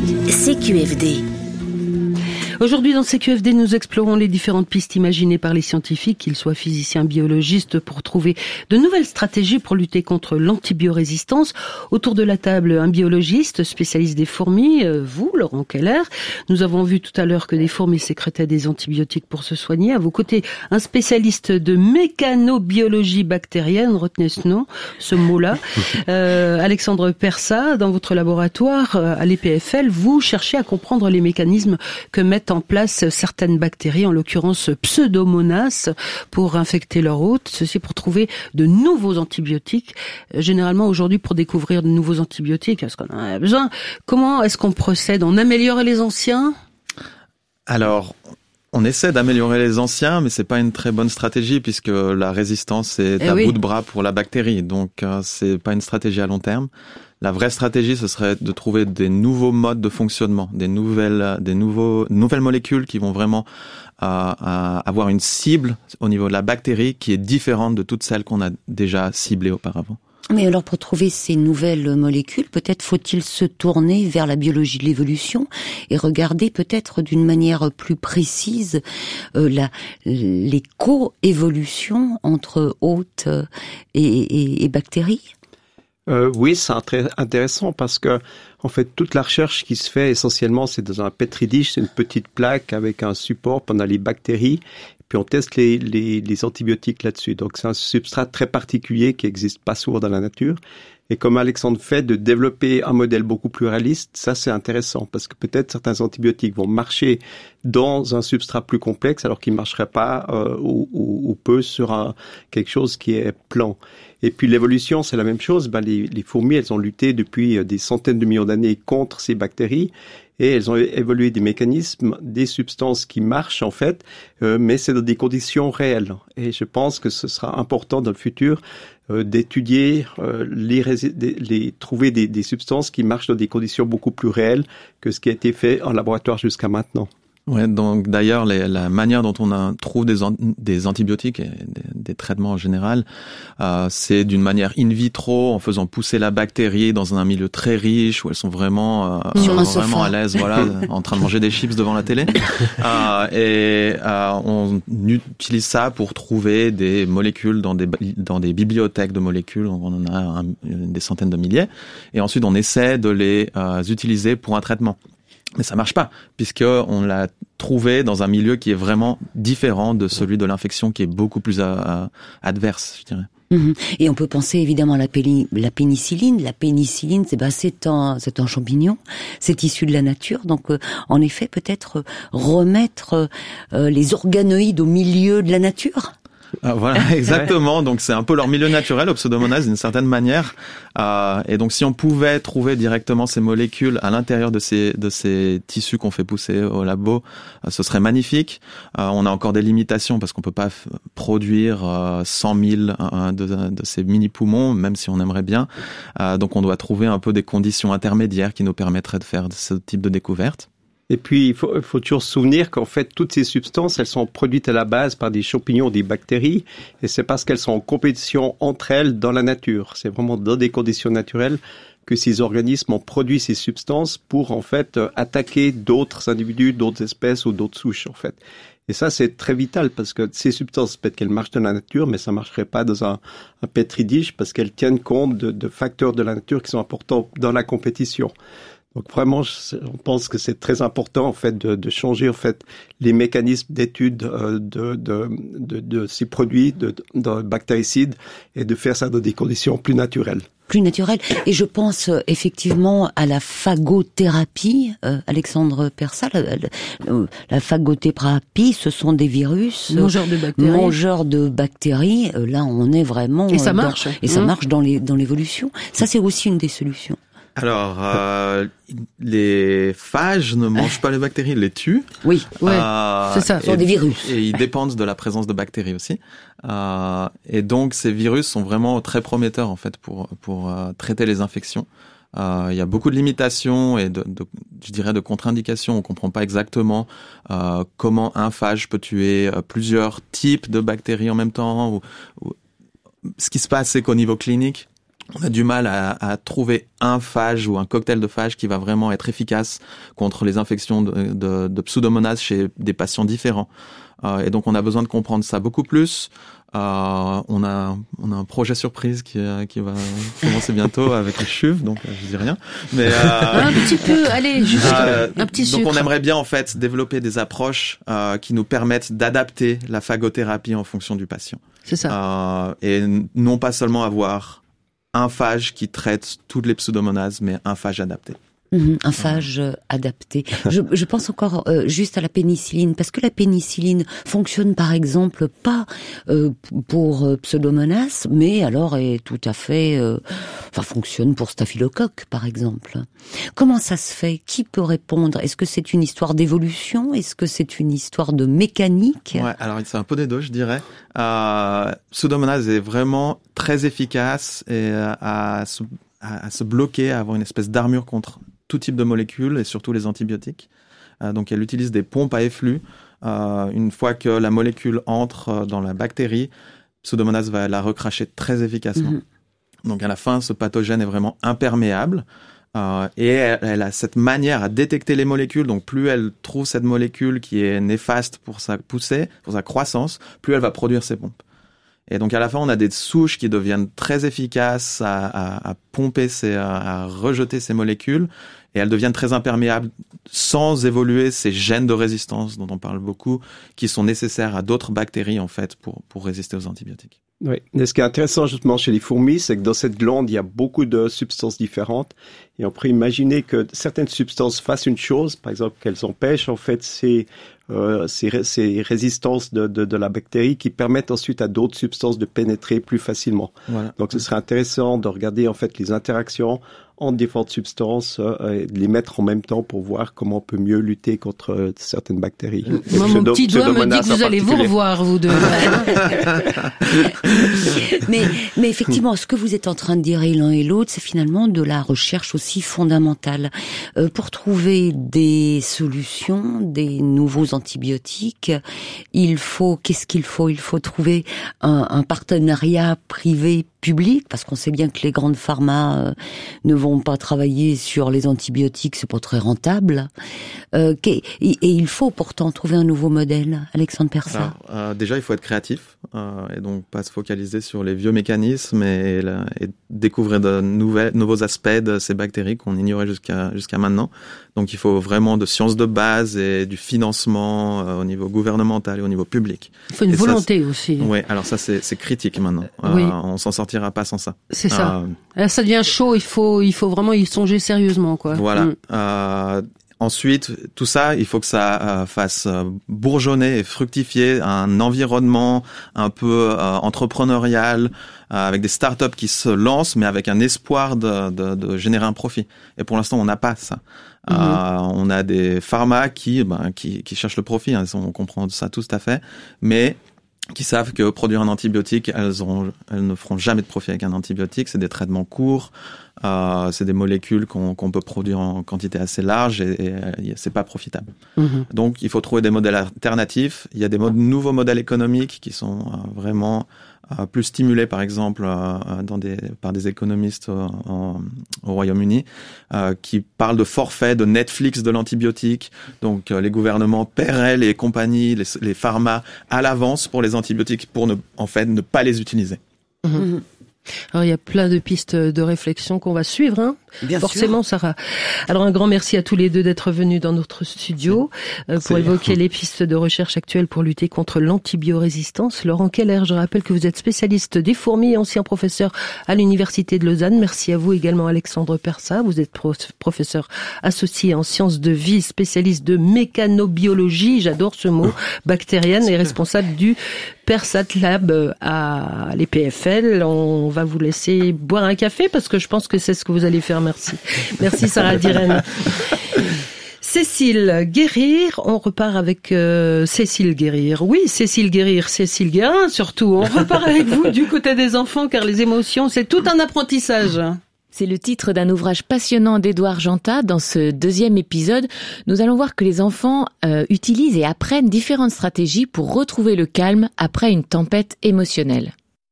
CQFD. Aujourd'hui, dans CQFD, nous explorons les différentes pistes imaginées par les scientifiques, qu'ils soient physiciens, biologistes, pour trouver de nouvelles stratégies pour lutter contre l'antibiorésistance. Autour de la table, un biologiste, spécialiste des fourmis, vous, Laurent Keller. Nous avons vu tout à l'heure que des fourmis sécrétaient des antibiotiques pour se soigner. À vos côtés, un spécialiste de mécanobiologie bactérienne, retenez ce mot-là. Alexandre Persat, dans votre laboratoire à l'EPFL, vous cherchez à comprendre les mécanismes que mettent en place certaines bactéries, en l'occurrence Pseudomonas, pour infecter leur hôte, ceci pour trouver de nouveaux antibiotiques. Généralement, aujourd'hui, pour découvrir de nouveaux antibiotiques, est-ce qu'on en a besoin? Comment est-ce qu'on procède? On améliore les anciens? Alors, on essaie d'améliorer les anciens, mais c'est pas une très bonne stratégie puisque la résistance est à bout de bras pour la bactérie. Donc, c'est pas une stratégie à long terme. La vraie stratégie, ce serait de trouver des nouveaux modes de fonctionnement, des nouvelles molécules qui vont vraiment avoir une cible au niveau de la bactérie qui est différente de toutes celles qu'on a déjà ciblées auparavant. Mais alors, pour trouver ces nouvelles molécules, peut-être faut-il se tourner vers la biologie de l'évolution et regarder peut-être d'une manière plus précise les co-évolutions entre hôtes et bactéries. Oui, c'est très intéressant parce que, en fait, toute la recherche qui se fait essentiellement, c'est dans un petri dish, c'est une petite plaque avec un support pendant les bactéries. Puis on teste les antibiotiques là-dessus. Donc c'est un substrat très particulier qui n'existe pas souvent dans la nature. Et comme Alexandre fait, de développer un modèle beaucoup plus réaliste, ça c'est intéressant parce que peut-être certains antibiotiques vont marcher dans un substrat plus complexe alors qu'ils ne marcheraient pas ou peu sur quelque chose qui est plan. Et puis l'évolution, c'est la même chose. Les fourmis, elles ont lutté depuis des centaines de millions d'années contre ces bactéries. Et elles ont évolué des mécanismes, des substances qui marchent en fait, mais c'est dans des conditions réelles. Et je pense que ce sera important dans le futur d'étudier, trouver des substances qui marchent dans des conditions beaucoup plus réelles que ce qui a été fait en laboratoire jusqu'à maintenant. Ouais, donc d'ailleurs la manière dont on trouve des antibiotiques et des traitements en général, c'est d'une manière in vitro, en faisant pousser la bactérie dans un milieu très riche où elles sont vraiment à l'aise, voilà, en train de manger des chips devant la télé. On utilise ça pour trouver des molécules dans des bibliothèques de molécules. On en a des centaines de milliers, et ensuite on essaie de les utiliser pour un traitement. Mais ça marche pas, puisque on l'a trouvé dans un milieu qui est vraiment différent de celui de l'infection, qui est beaucoup plus adverse, je dirais. Et on peut penser évidemment à la pénicilline. La pénicilline, c'est un champignon, c'est issu de la nature. Donc, en effet, peut-être remettre les organoïdes au milieu de la nature. Voilà, exactement. Donc c'est un peu leur milieu naturel, aux Pseudomonas, d'une certaine manière. Et donc si on pouvait trouver directement ces molécules à l'intérieur de ces tissus qu'on fait pousser au labo, ce serait magnifique. On a encore des limitations parce qu'on peut pas produire 100 000 de ces mini poumons, même si on aimerait bien. Donc on doit trouver un peu des conditions intermédiaires qui nous permettraient de faire ce type de découverte. Et puis, il faut toujours se souvenir qu'en fait, toutes ces substances, elles sont produites à la base par des champignons, des bactéries, et c'est parce qu'elles sont en compétition entre elles dans la nature. C'est vraiment dans des conditions naturelles que ces organismes ont produit ces substances pour, en fait, attaquer d'autres individus, d'autres espèces ou d'autres souches, en fait. Et ça, c'est très vital parce que ces substances, peut-être qu'elles marchent dans la nature, mais ça marcherait pas dans un petri dish parce qu'elles tiennent compte de facteurs de la nature qui sont importants dans la compétition. Donc vraiment, on pense que c'est très important en fait de changer en fait les mécanismes d'étude de ces produits de bactéricides et de faire ça dans des conditions plus naturelles. Plus naturel. Et je pense effectivement à la phagothérapie, Alexandre Persat. La phagothérapie, ce sont des virus mangeurs de bactéries. Là, on est vraiment et ça marche. Ça marche dans l'évolution. Ça, c'est aussi une des solutions. Alors, les phages ne mangent pas les bactéries, ils les tuent. Oui, c'est ça, ce sont des virus. Et ils dépendent de la présence de bactéries aussi. Et donc, ces virus sont vraiment très prometteurs, en fait, pour traiter les infections. Il y a beaucoup de limitations et je dirais de contre-indications. On comprend pas exactement comment un phage peut tuer plusieurs types de bactéries en même temps. Ce qui se passe, c'est qu'au niveau clinique, on a du mal à trouver un phage ou un cocktail de phages qui va vraiment être efficace contre les infections de Pseudomonas chez des patients différents. Et donc on a besoin de comprendre ça beaucoup plus. On a un projet surprise qui va commencer bientôt avec les chuves, donc je dis rien. Mais un petit peu, allez, juste un petit sucre. Donc on aimerait bien en fait développer des approches qui nous permettent d'adapter la phagothérapie en fonction du patient. C'est ça. Et non pas seulement avoir un phage qui traite toutes les Pseudomonas, mais un phage adapté. Un phage adapté. Je pense encore juste à la pénicilline, parce que la pénicilline fonctionne par exemple pas pour Pseudomonas, mais alors est tout à fait, fonctionne pour Staphylocoque par exemple. Comment ça se fait? Qui peut répondre? Est-ce que c'est une histoire d'évolution? Est-ce que c'est une histoire de mécanique? Ouais, alors c'est un peu des deux, je dirais. Pseudomonas est vraiment très efficace et à se bloquer, à avoir une espèce d'armure contre tout type de molécules et surtout les antibiotiques. Donc elle utilise des pompes à efflux. Une fois que la molécule entre dans la bactérie, Pseudomonas va la recracher très efficacement. Donc à la fin, ce pathogène est vraiment imperméable. Et elle a cette manière à détecter les molécules. Donc plus elle trouve cette molécule qui est néfaste pour sa poussée, pour sa croissance, plus elle va produire ses pompes. Et donc à la fin, on a des souches qui deviennent très efficaces à pomper, à rejeter ces molécules, et elles deviennent très imperméables sans évoluer ces gènes de résistance dont on parle beaucoup, qui sont nécessaires à d'autres bactéries en fait pour résister aux antibiotiques. Oui. Et ce qui est intéressant justement chez les fourmis, c'est que dans cette glande, il y a beaucoup de substances différentes. Et on pourrait imaginer que certaines substances fassent une chose, par exemple qu'elles empêchent en fait ces résistances de la bactérie qui permettent ensuite à d'autres substances de pénétrer plus facilement. Voilà. Donc ce serait intéressant de regarder en fait les interactions entre différentes substances et de les mettre en même temps pour voir comment on peut mieux lutter contre certaines bactéries. Moi, mon petit doigt me dit que vous allez vous revoir, vous deux. mais effectivement, ce que vous êtes en train de dire l'un et l'autre, c'est finalement de la recherche aussi fondamentale. Pour trouver des solutions, des nouveaux antibiotiques, qu'est-ce qu'il faut? Il faut trouver un partenariat privé-public, parce qu'on sait bien que les grandes pharma ne vont pas travailler sur les antibiotiques, c'est pas très rentable. Et il faut pourtant trouver un nouveau modèle. Alexandre Persat. Alors, déjà, il faut être créatif et donc pas se focaliser sur les vieux mécanismes et découvrir de nouveaux aspects de ces bactéries qu'on ignorait jusqu'à maintenant. Donc, il faut vraiment de sciences de base et du financement au niveau gouvernemental et au niveau public. Il faut une volonté aussi. Oui, alors ça, c'est critique maintenant. Oui. On s'en sortira pas sans ça. C'est ça. Là, ça devient chaud. Il faut vraiment y songer sérieusement, quoi. Voilà. Ensuite, tout ça, il faut que ça fasse bourgeonner et fructifier un environnement un peu entrepreneurial, avec des startups qui se lancent, mais avec un espoir de générer un profit. Et pour l'instant, on n'a pas ça. On a des pharma qui cherchent le profit, hein, on comprend ça tout à fait, mais qui savent que produire un antibiotique, elles ne feront jamais de profit avec un antibiotique. C'est des traitements courts, c'est des molécules qu'on peut produire en quantité assez large et c'est pas profitable. Donc, il faut trouver des modèles alternatifs. Il y a des nouveaux modèles économiques qui sont vraiment plus stimulés, par exemple, par des économistes au Royaume-Uni, qui parlent de forfait, de Netflix de l'antibiotique. Donc, les gouvernements paieraient les compagnies, les pharma à l'avance pour les antibiotiques pour ne pas les utiliser. Alors, il y a plein de pistes de réflexion qu'on va suivre, hein. Bien forcément, sûr. Sarah. Alors, un grand merci à tous les deux d'être venus dans notre studio pour évoquer les pistes de recherche actuelles pour lutter contre l'antibiorésistance. Laurent Keller, je rappelle que vous êtes spécialiste des fourmis et ancien professeur à l'Université de Lausanne. Merci à vous également, Alexandre Persat. Vous êtes professeur associé en sciences de vie, spécialiste de mécanobiologie, j'adore ce mot, bactérienne, et responsable du Persat Lab à l'EPFL. On va vous laisser boire un café parce que je pense que c'est ce que vous allez faire. Merci. Merci Sarah Diren. Cécile Guérir, on repart avec Cécile Guérir. Oui, Cécile Guérir, Cécile Guérin surtout. On repart avec vous du côté des enfants car les émotions, c'est tout un apprentissage. C'est le titre d'un ouvrage passionnant d'Édouard Janta. Dans ce deuxième épisode, nous allons voir que les enfants utilisent et apprennent différentes stratégies pour retrouver le calme après une tempête émotionnelle.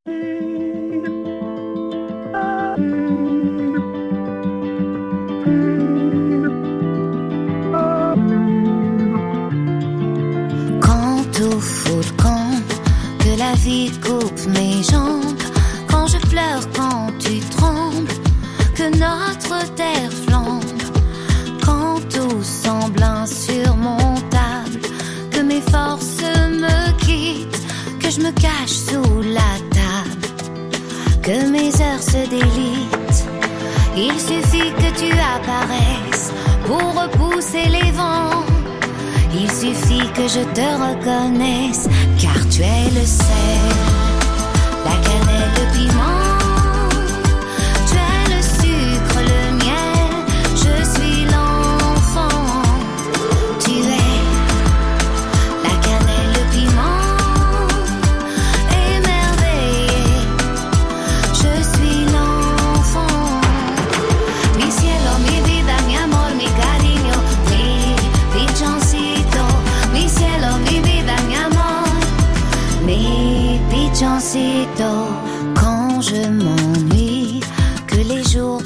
Quand au volcan que la vie coupe mes jambes, quand je pleure, quand tu trembles, que notre terre flambe, quand tout semble insurmontable, que mes forces me quittent, que je me cache sous la table, que mes heures se délitent. Il suffit que tu apparaisses pour repousser les vents. Il suffit que je te reconnaisse, car tu es le sel, la cannelle, le piment.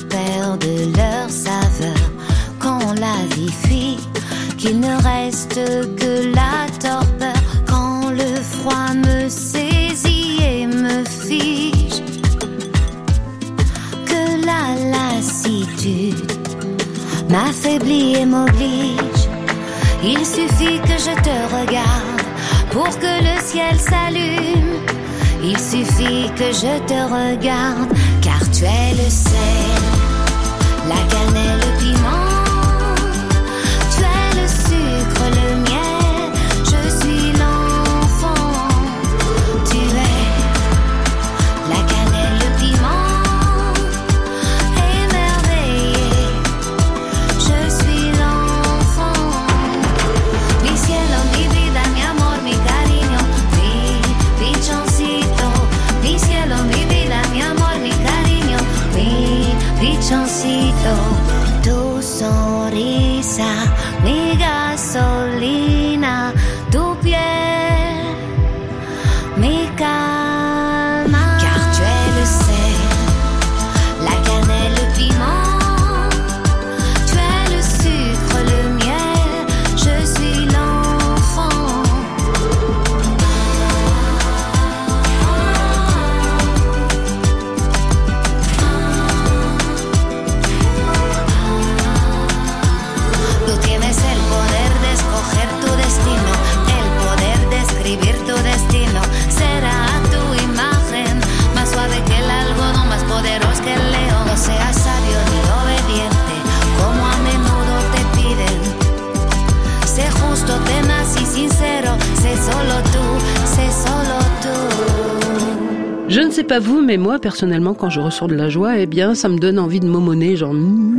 perdent leur saveur quand la vie fuit, qu'il ne reste que la torpeur quand le froid me saisit et me fige, que la lassitude m'affaiblit et m'oblige. Il suffit que je te regarde pour que le ciel s'allume. Il suffit que je te regarde, car tu es le sel, la cannelle, le piment. Tu es le sucre, le miel, je suis l'enfant. Tu es la cannelle, le piment, émerveillé, je suis l'enfant. Mi cielo, mi vida, mi amor, mi cariño, mi pichoncito. Mi cielo, mi vida, mi amor, mi cariño, mi pichoncito. Tu sonrisa, mi gasolina, tu piel, mi calma. Car tu es le sel, la cannelle, le piment. Tu es le sucre, le miel, je suis l'enfant. Tú tienes el poder de escoger tu destino, el poder de escribir tu destino. Será a tu imagen, más suave que el algodón, más poderoso que el león. No seas sabio ni obediente, como a menudo te piden. Sé justo, tenaz y sincero, sé solo tú, sé solo tú. Je ne sais pas vous, mais moi, personnellement, quand je ressens de la joie, eh bien, ça me donne envie de momoner, genre...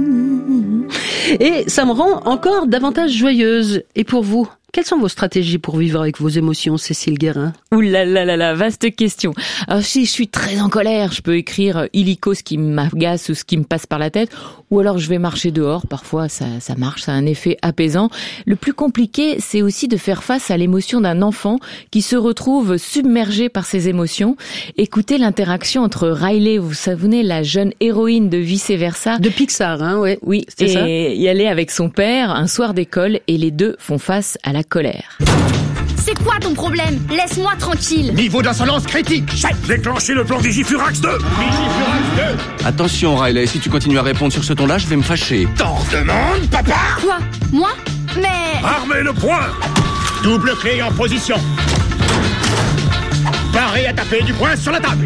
Et ça me rend encore davantage joyeuse. Et pour vous, quelles sont vos stratégies pour vivre avec vos émotions, Cécile Guérin? Ouh là là là là, vaste question. Alors si je suis très en colère, je peux écrire illico ce qui m'agace ou ce qui me passe par la tête, ou alors je vais marcher dehors. Parfois ça marche, ça a un effet apaisant. Le plus compliqué, c'est aussi de faire face à l'émotion d'un enfant qui se retrouve submergé par ses émotions. Écoutez l'interaction entre Riley, vous savez, la jeune héroïne de Vice Versa, de Pixar, hein, ouais. Oui, c'est ça. Et y aller avec son père un soir d'école, et les deux font face à la colère. C'est quoi ton problème? Laisse-moi tranquille. Niveau d'insolence critique. Chef, déclenchez le plan Vigifurax 2. Vigifurax 2. Attention Riley, si tu continues à répondre sur ce ton-là, je vais me fâcher. T'en demandes, papa? Quoi? Moi? Mais... Armez le poing. Double clé en position. Paré à taper du poing sur la table.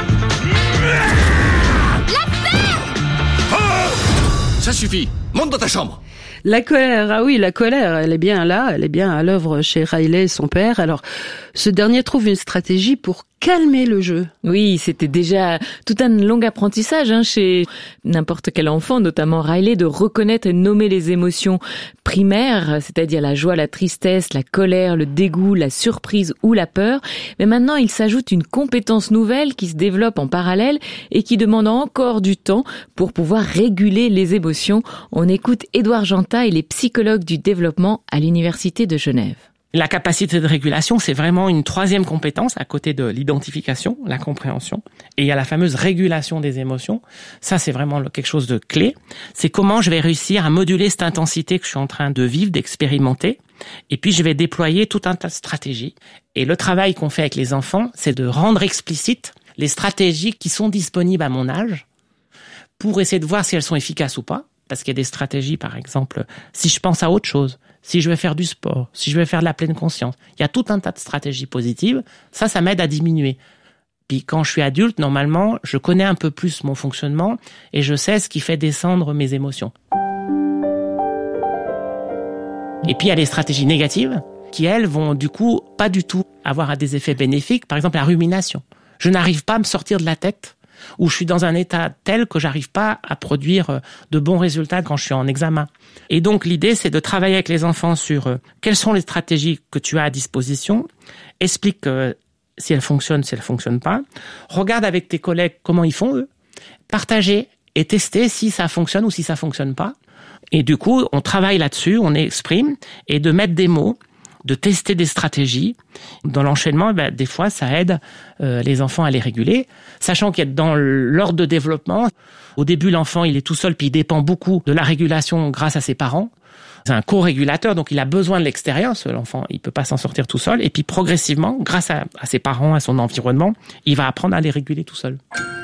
La ferme! Oh! Ça suffit. Monte dans ta chambre. La colère, ah oui, la colère, elle est bien là, elle est bien à l'œuvre chez Riley et son père. Alors, ce dernier trouve une stratégie pour calmer le jeu. Oui, c'était déjà tout un long apprentissage chez n'importe quel enfant, notamment Riley, de reconnaître et nommer les émotions primaires, c'est-à-dire la joie, la tristesse, la colère, le dégoût, la surprise ou la peur. Mais maintenant, il s'ajoute une compétence nouvelle qui se développe en parallèle et qui demande encore du temps pour pouvoir réguler les émotions. On écoute Édouard Genta, il est psychologue du développement à l'Université de Genève. La capacité de régulation, c'est vraiment une troisième compétence à côté de l'identification, la compréhension. Et il y a la fameuse régulation des émotions. Ça, c'est vraiment quelque chose de clé. C'est comment je vais réussir à moduler cette intensité que je suis en train de vivre, d'expérimenter. Et puis, je vais déployer tout un tas de stratégies. Et le travail qu'on fait avec les enfants, c'est de rendre explicite les stratégies qui sont disponibles à mon âge pour essayer de voir si elles sont efficaces ou pas. Parce qu'il y a des stratégies, par exemple, si je pense à autre chose, si je vais faire du sport, si je vais faire de la pleine conscience. Il y a tout un tas de stratégies positives. Ça m'aide à diminuer. Puis quand je suis adulte, normalement, je connais un peu plus mon fonctionnement et je sais ce qui fait descendre mes émotions. Et puis il y a les stratégies négatives qui, elles, vont du coup pas du tout avoir des effets bénéfiques. Par exemple, la rumination. Je n'arrive pas à me sortir de la tête, où je suis dans un état tel que j'arrive pas à produire de bons résultats quand je suis en examen. Et donc l'idée, c'est de travailler avec les enfants sur quelles sont les stratégies que tu as à disposition, explique si elles fonctionnent, si elles fonctionnent pas, regarde avec tes collègues comment ils font eux, partager et tester si ça fonctionne ou si ça fonctionne pas. Et du coup, on travaille là-dessus, on exprime, et de mettre des mots, de tester des stratégies. Dans l'enchaînement, des fois, ça aide les enfants à les réguler, sachant qu'il y a dans l'ordre de développement, au début, l'enfant, il est tout seul, puis il dépend beaucoup de la régulation grâce à ses parents. C'est un co-régulateur, donc il a besoin de l'extérieur, l'enfant, il peut pas s'en sortir tout seul. Et puis progressivement, grâce à ses parents, à son environnement, il va apprendre à les réguler tout seul.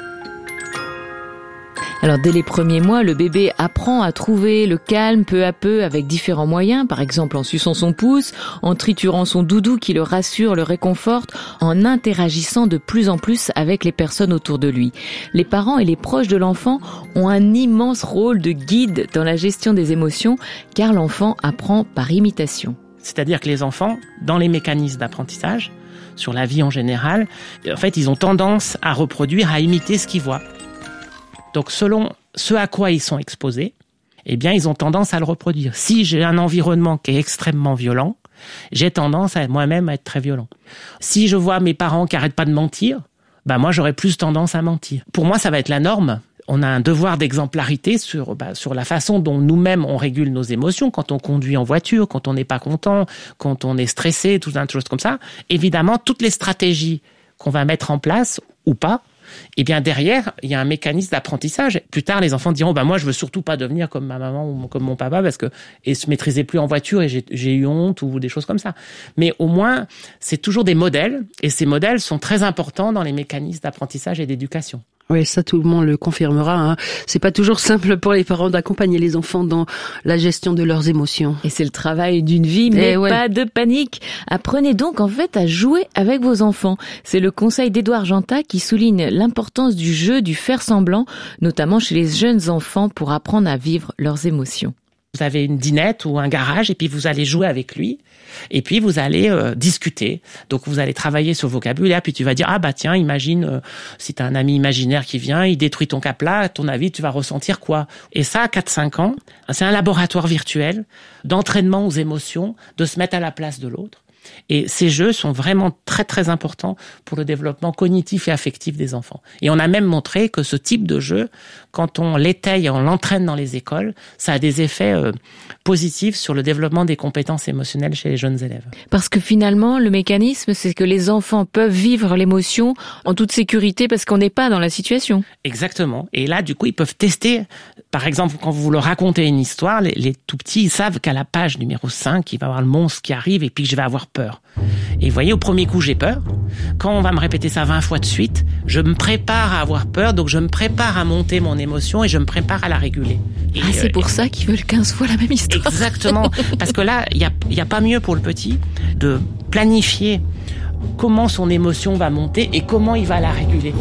Alors dès les premiers mois, le bébé apprend à trouver le calme peu à peu avec différents moyens, par exemple en suçant son pouce, en triturant son doudou qui le rassure, le réconforte, en interagissant de plus en plus avec les personnes autour de lui. Les parents et les proches de l'enfant ont un immense rôle de guide dans la gestion des émotions, car l'enfant apprend par imitation. C'est-à-dire que les enfants, dans les mécanismes d'apprentissage, sur la vie en général, en fait, ils ont tendance à reproduire, à imiter ce qu'ils voient. Donc, selon ce à quoi ils sont exposés, eh bien, ils ont tendance à le reproduire. Si j'ai un environnement qui est extrêmement violent, j'ai tendance à moi-même à être très violent. Si je vois mes parents qui arrêtent pas de mentir, moi, j'aurais plus tendance à mentir. Pour moi, ça va être la norme. On a un devoir d'exemplarité sur la façon dont nous-mêmes on régule nos émotions quand on conduit en voiture, quand on n'est pas content, quand on est stressé, tout un tas de choses comme ça. Évidemment, toutes les stratégies qu'on va mettre en place ou pas, eh bien derrière, il y a un mécanisme d'apprentissage. Plus tard, les enfants diront moi je veux surtout pas devenir comme ma maman ou comme mon papa parce que et se maîtriser plus en voiture et j'ai eu honte ou des choses comme ça. Mais au moins, c'est toujours des modèles et ces modèles sont très importants dans les mécanismes d'apprentissage et d'éducation. Oui, ça tout le monde le confirmera. Hein. C'est pas toujours simple pour les parents d'accompagner les enfants dans la gestion de leurs émotions. Et c'est le travail d'une vie, mais pas de panique. Apprenez donc en fait à jouer avec vos enfants. C'est le conseil d'Édouard Janta qui souligne l'importance du jeu, du faire semblant, notamment chez les jeunes enfants pour apprendre à vivre leurs émotions. Vous avez une dinette ou un garage et puis vous allez jouer avec lui et puis vous allez discuter. Donc vous allez travailler sur le vocabulaire puis tu vas dire tiens, imagine si tu as un ami imaginaire qui vient, il détruit ton cap-là, à ton avis, tu vas ressentir quoi? Et ça, à 4-5 ans, c'est un laboratoire virtuel d'entraînement aux émotions, de se mettre à la place de l'autre. Et ces jeux sont vraiment très très importants pour le développement cognitif et affectif des enfants. Et on a même montré que ce type de jeu, quand on l'étaye et on l'entraîne dans les écoles, ça a des effets positifs sur le développement des compétences émotionnelles chez les jeunes élèves. Parce que finalement, le mécanisme, c'est que les enfants peuvent vivre l'émotion en toute sécurité parce qu'on n'est pas dans la situation. Exactement. Et là, du coup, ils peuvent tester. Par exemple, quand vous leur racontez une histoire, les tout petits, ils savent qu'à la page numéro 5, il va y avoir le monstre qui arrive et puis que je vais avoir peur. Et vous voyez, au premier coup, j'ai peur. Quand on va me répéter ça 20 fois de suite, je me prépare à avoir peur, donc je me prépare à monter mon émotion et je me prépare à la réguler. Et c'est pour ça qu'ils veulent 15 fois la même histoire. Exactement. Parce que là, il y a pas mieux pour le petit de planifier comment son émotion va monter et comment il va la réguler.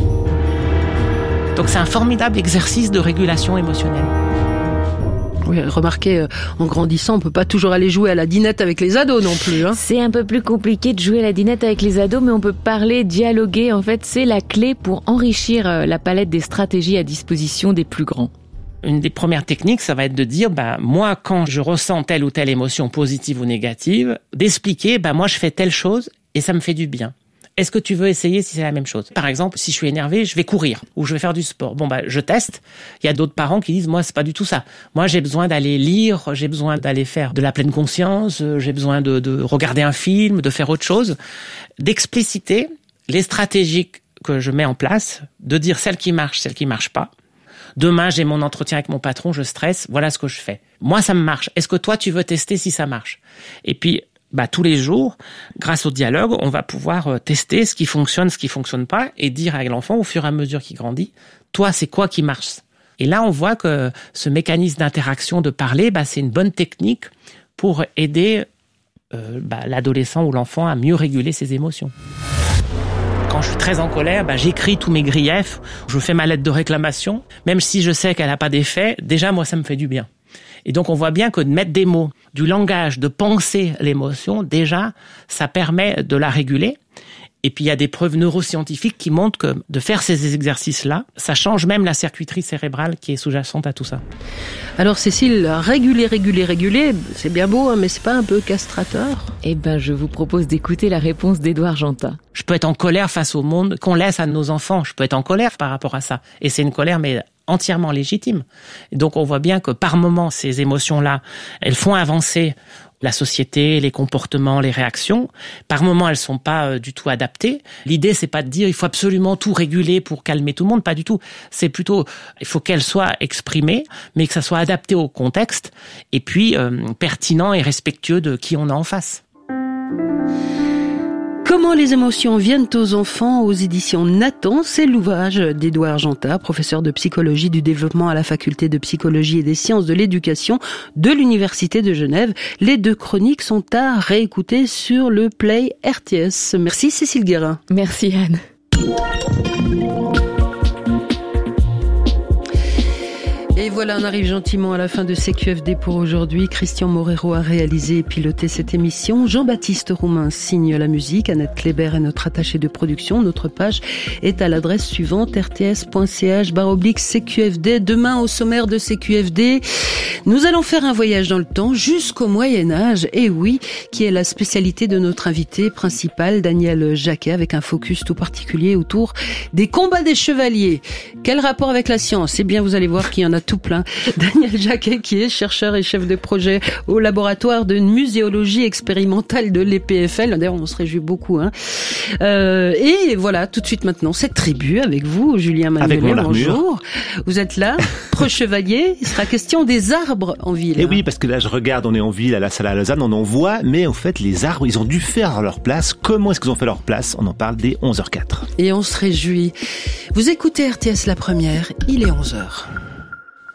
Donc c'est un formidable exercice de régulation émotionnelle. Oui, remarquez, en grandissant, on peut pas toujours aller jouer à la dinette avec les ados non plus. Hein. C'est un peu plus compliqué de jouer à la dinette avec les ados, mais on peut parler, dialoguer. En fait, c'est la clé pour enrichir la palette des stratégies à disposition des plus grands. Une des premières techniques, ça va être de dire, moi, quand je ressens telle ou telle émotion positive ou négative, d'expliquer, moi, je fais telle chose et ça me fait du bien. Est-ce que tu veux essayer si c'est la même chose? Par exemple, si je suis énervé, je vais courir ou je vais faire du sport. Je teste. Il y a d'autres parents qui disent, moi, c'est pas du tout ça. Moi, j'ai besoin d'aller lire, j'ai besoin d'aller faire de la pleine conscience, j'ai besoin de regarder un film, de faire autre chose. D'expliciter les stratégies que je mets en place, de dire celles qui marchent pas. Demain, j'ai mon entretien avec mon patron, je stresse, voilà ce que je fais. Moi, ça me marche. Est-ce que toi, tu veux tester si ça marche? Et puis, tous les jours, grâce au dialogue, on va pouvoir tester ce qui fonctionne pas et dire à l'enfant au fur et à mesure qu'il grandit, toi, c'est quoi qui marche? Et là, on voit que ce mécanisme d'interaction, de parler, c'est une bonne technique pour aider l'adolescent ou l'enfant à mieux réguler ses émotions. Quand je suis très en colère, j'écris tous mes griefs, je fais ma lettre de réclamation, même si je sais qu'elle n'a pas d'effet, déjà, moi, ça me fait du bien. Et donc, on voit bien que de mettre des mots, du langage, de penser l'émotion, déjà, ça permet de la réguler. Et puis, il y a des preuves neuroscientifiques qui montrent que de faire ces exercices-là, ça change même la circuiterie cérébrale qui est sous-jacente à tout ça. Alors, Cécile, réguler, c'est bien beau, mais c'est pas un peu castrateur? Je vous propose d'écouter la réponse d'Édouard Janta. Je peux être en colère face au monde qu'on laisse à nos enfants. Je peux être en colère par rapport à ça. Et c'est une colère, mais entièrement légitime. Et donc on voit bien que par moments, ces émotions-là, elles font avancer la société, les comportements, les réactions. Par moments, elles sont pas du tout adaptées. L'idée, c'est pas de dire il faut absolument tout réguler pour calmer tout le monde, pas du tout. C'est plutôt il faut qu'elles soient exprimées, mais que ça soit adapté au contexte et puis pertinent et respectueux de qui on a en face. Comment les émotions viennent aux enfants aux éditions Nathan, c'est l'ouvrage d'Édouard Genta, professeur de psychologie du développement à la faculté de psychologie et des sciences de l'éducation de l'Université de Genève. Les 2 chroniques sont à réécouter sur le Play RTS. Merci Cécile Guérin. Merci Anne. Et voilà, on arrive gentiment à la fin de CQFD pour aujourd'hui. Christian Morero a réalisé et piloté cette émission. Jean-Baptiste Roumain signe la musique. Annette Kléber est notre attachée de production. Notre page est à l'adresse suivante, rts.ch/CQFD. Demain, au sommaire de CQFD, nous allons faire un voyage dans le temps jusqu'au Moyen-Âge. Et oui, qui est la spécialité de notre invité principal, Daniel Jacquet, avec un focus tout particulier autour des combats des chevaliers. Quel rapport avec la science? Eh bien, vous allez voir qu'il y en a tout plein. Daniel Jacquet, qui est chercheur et chef de projet au laboratoire de muséologie expérimentale de l'EPFL. D'ailleurs, on se réjouit beaucoup. Et voilà, tout de suite maintenant, cette tribu avec vous, Julien Manuel. Bonjour. Vous êtes là, pro-chevalier. Il sera question des arbres en ville. Et oui, parce que là, je regarde, on est en ville, à la salle à Lausanne, on en voit, mais en fait, les arbres, ils ont dû faire leur place. Comment est-ce qu'ils ont fait leur place? On en parle dès 11h04. Et on se réjouit. Vous écoutez RTS La Première, il est 11h.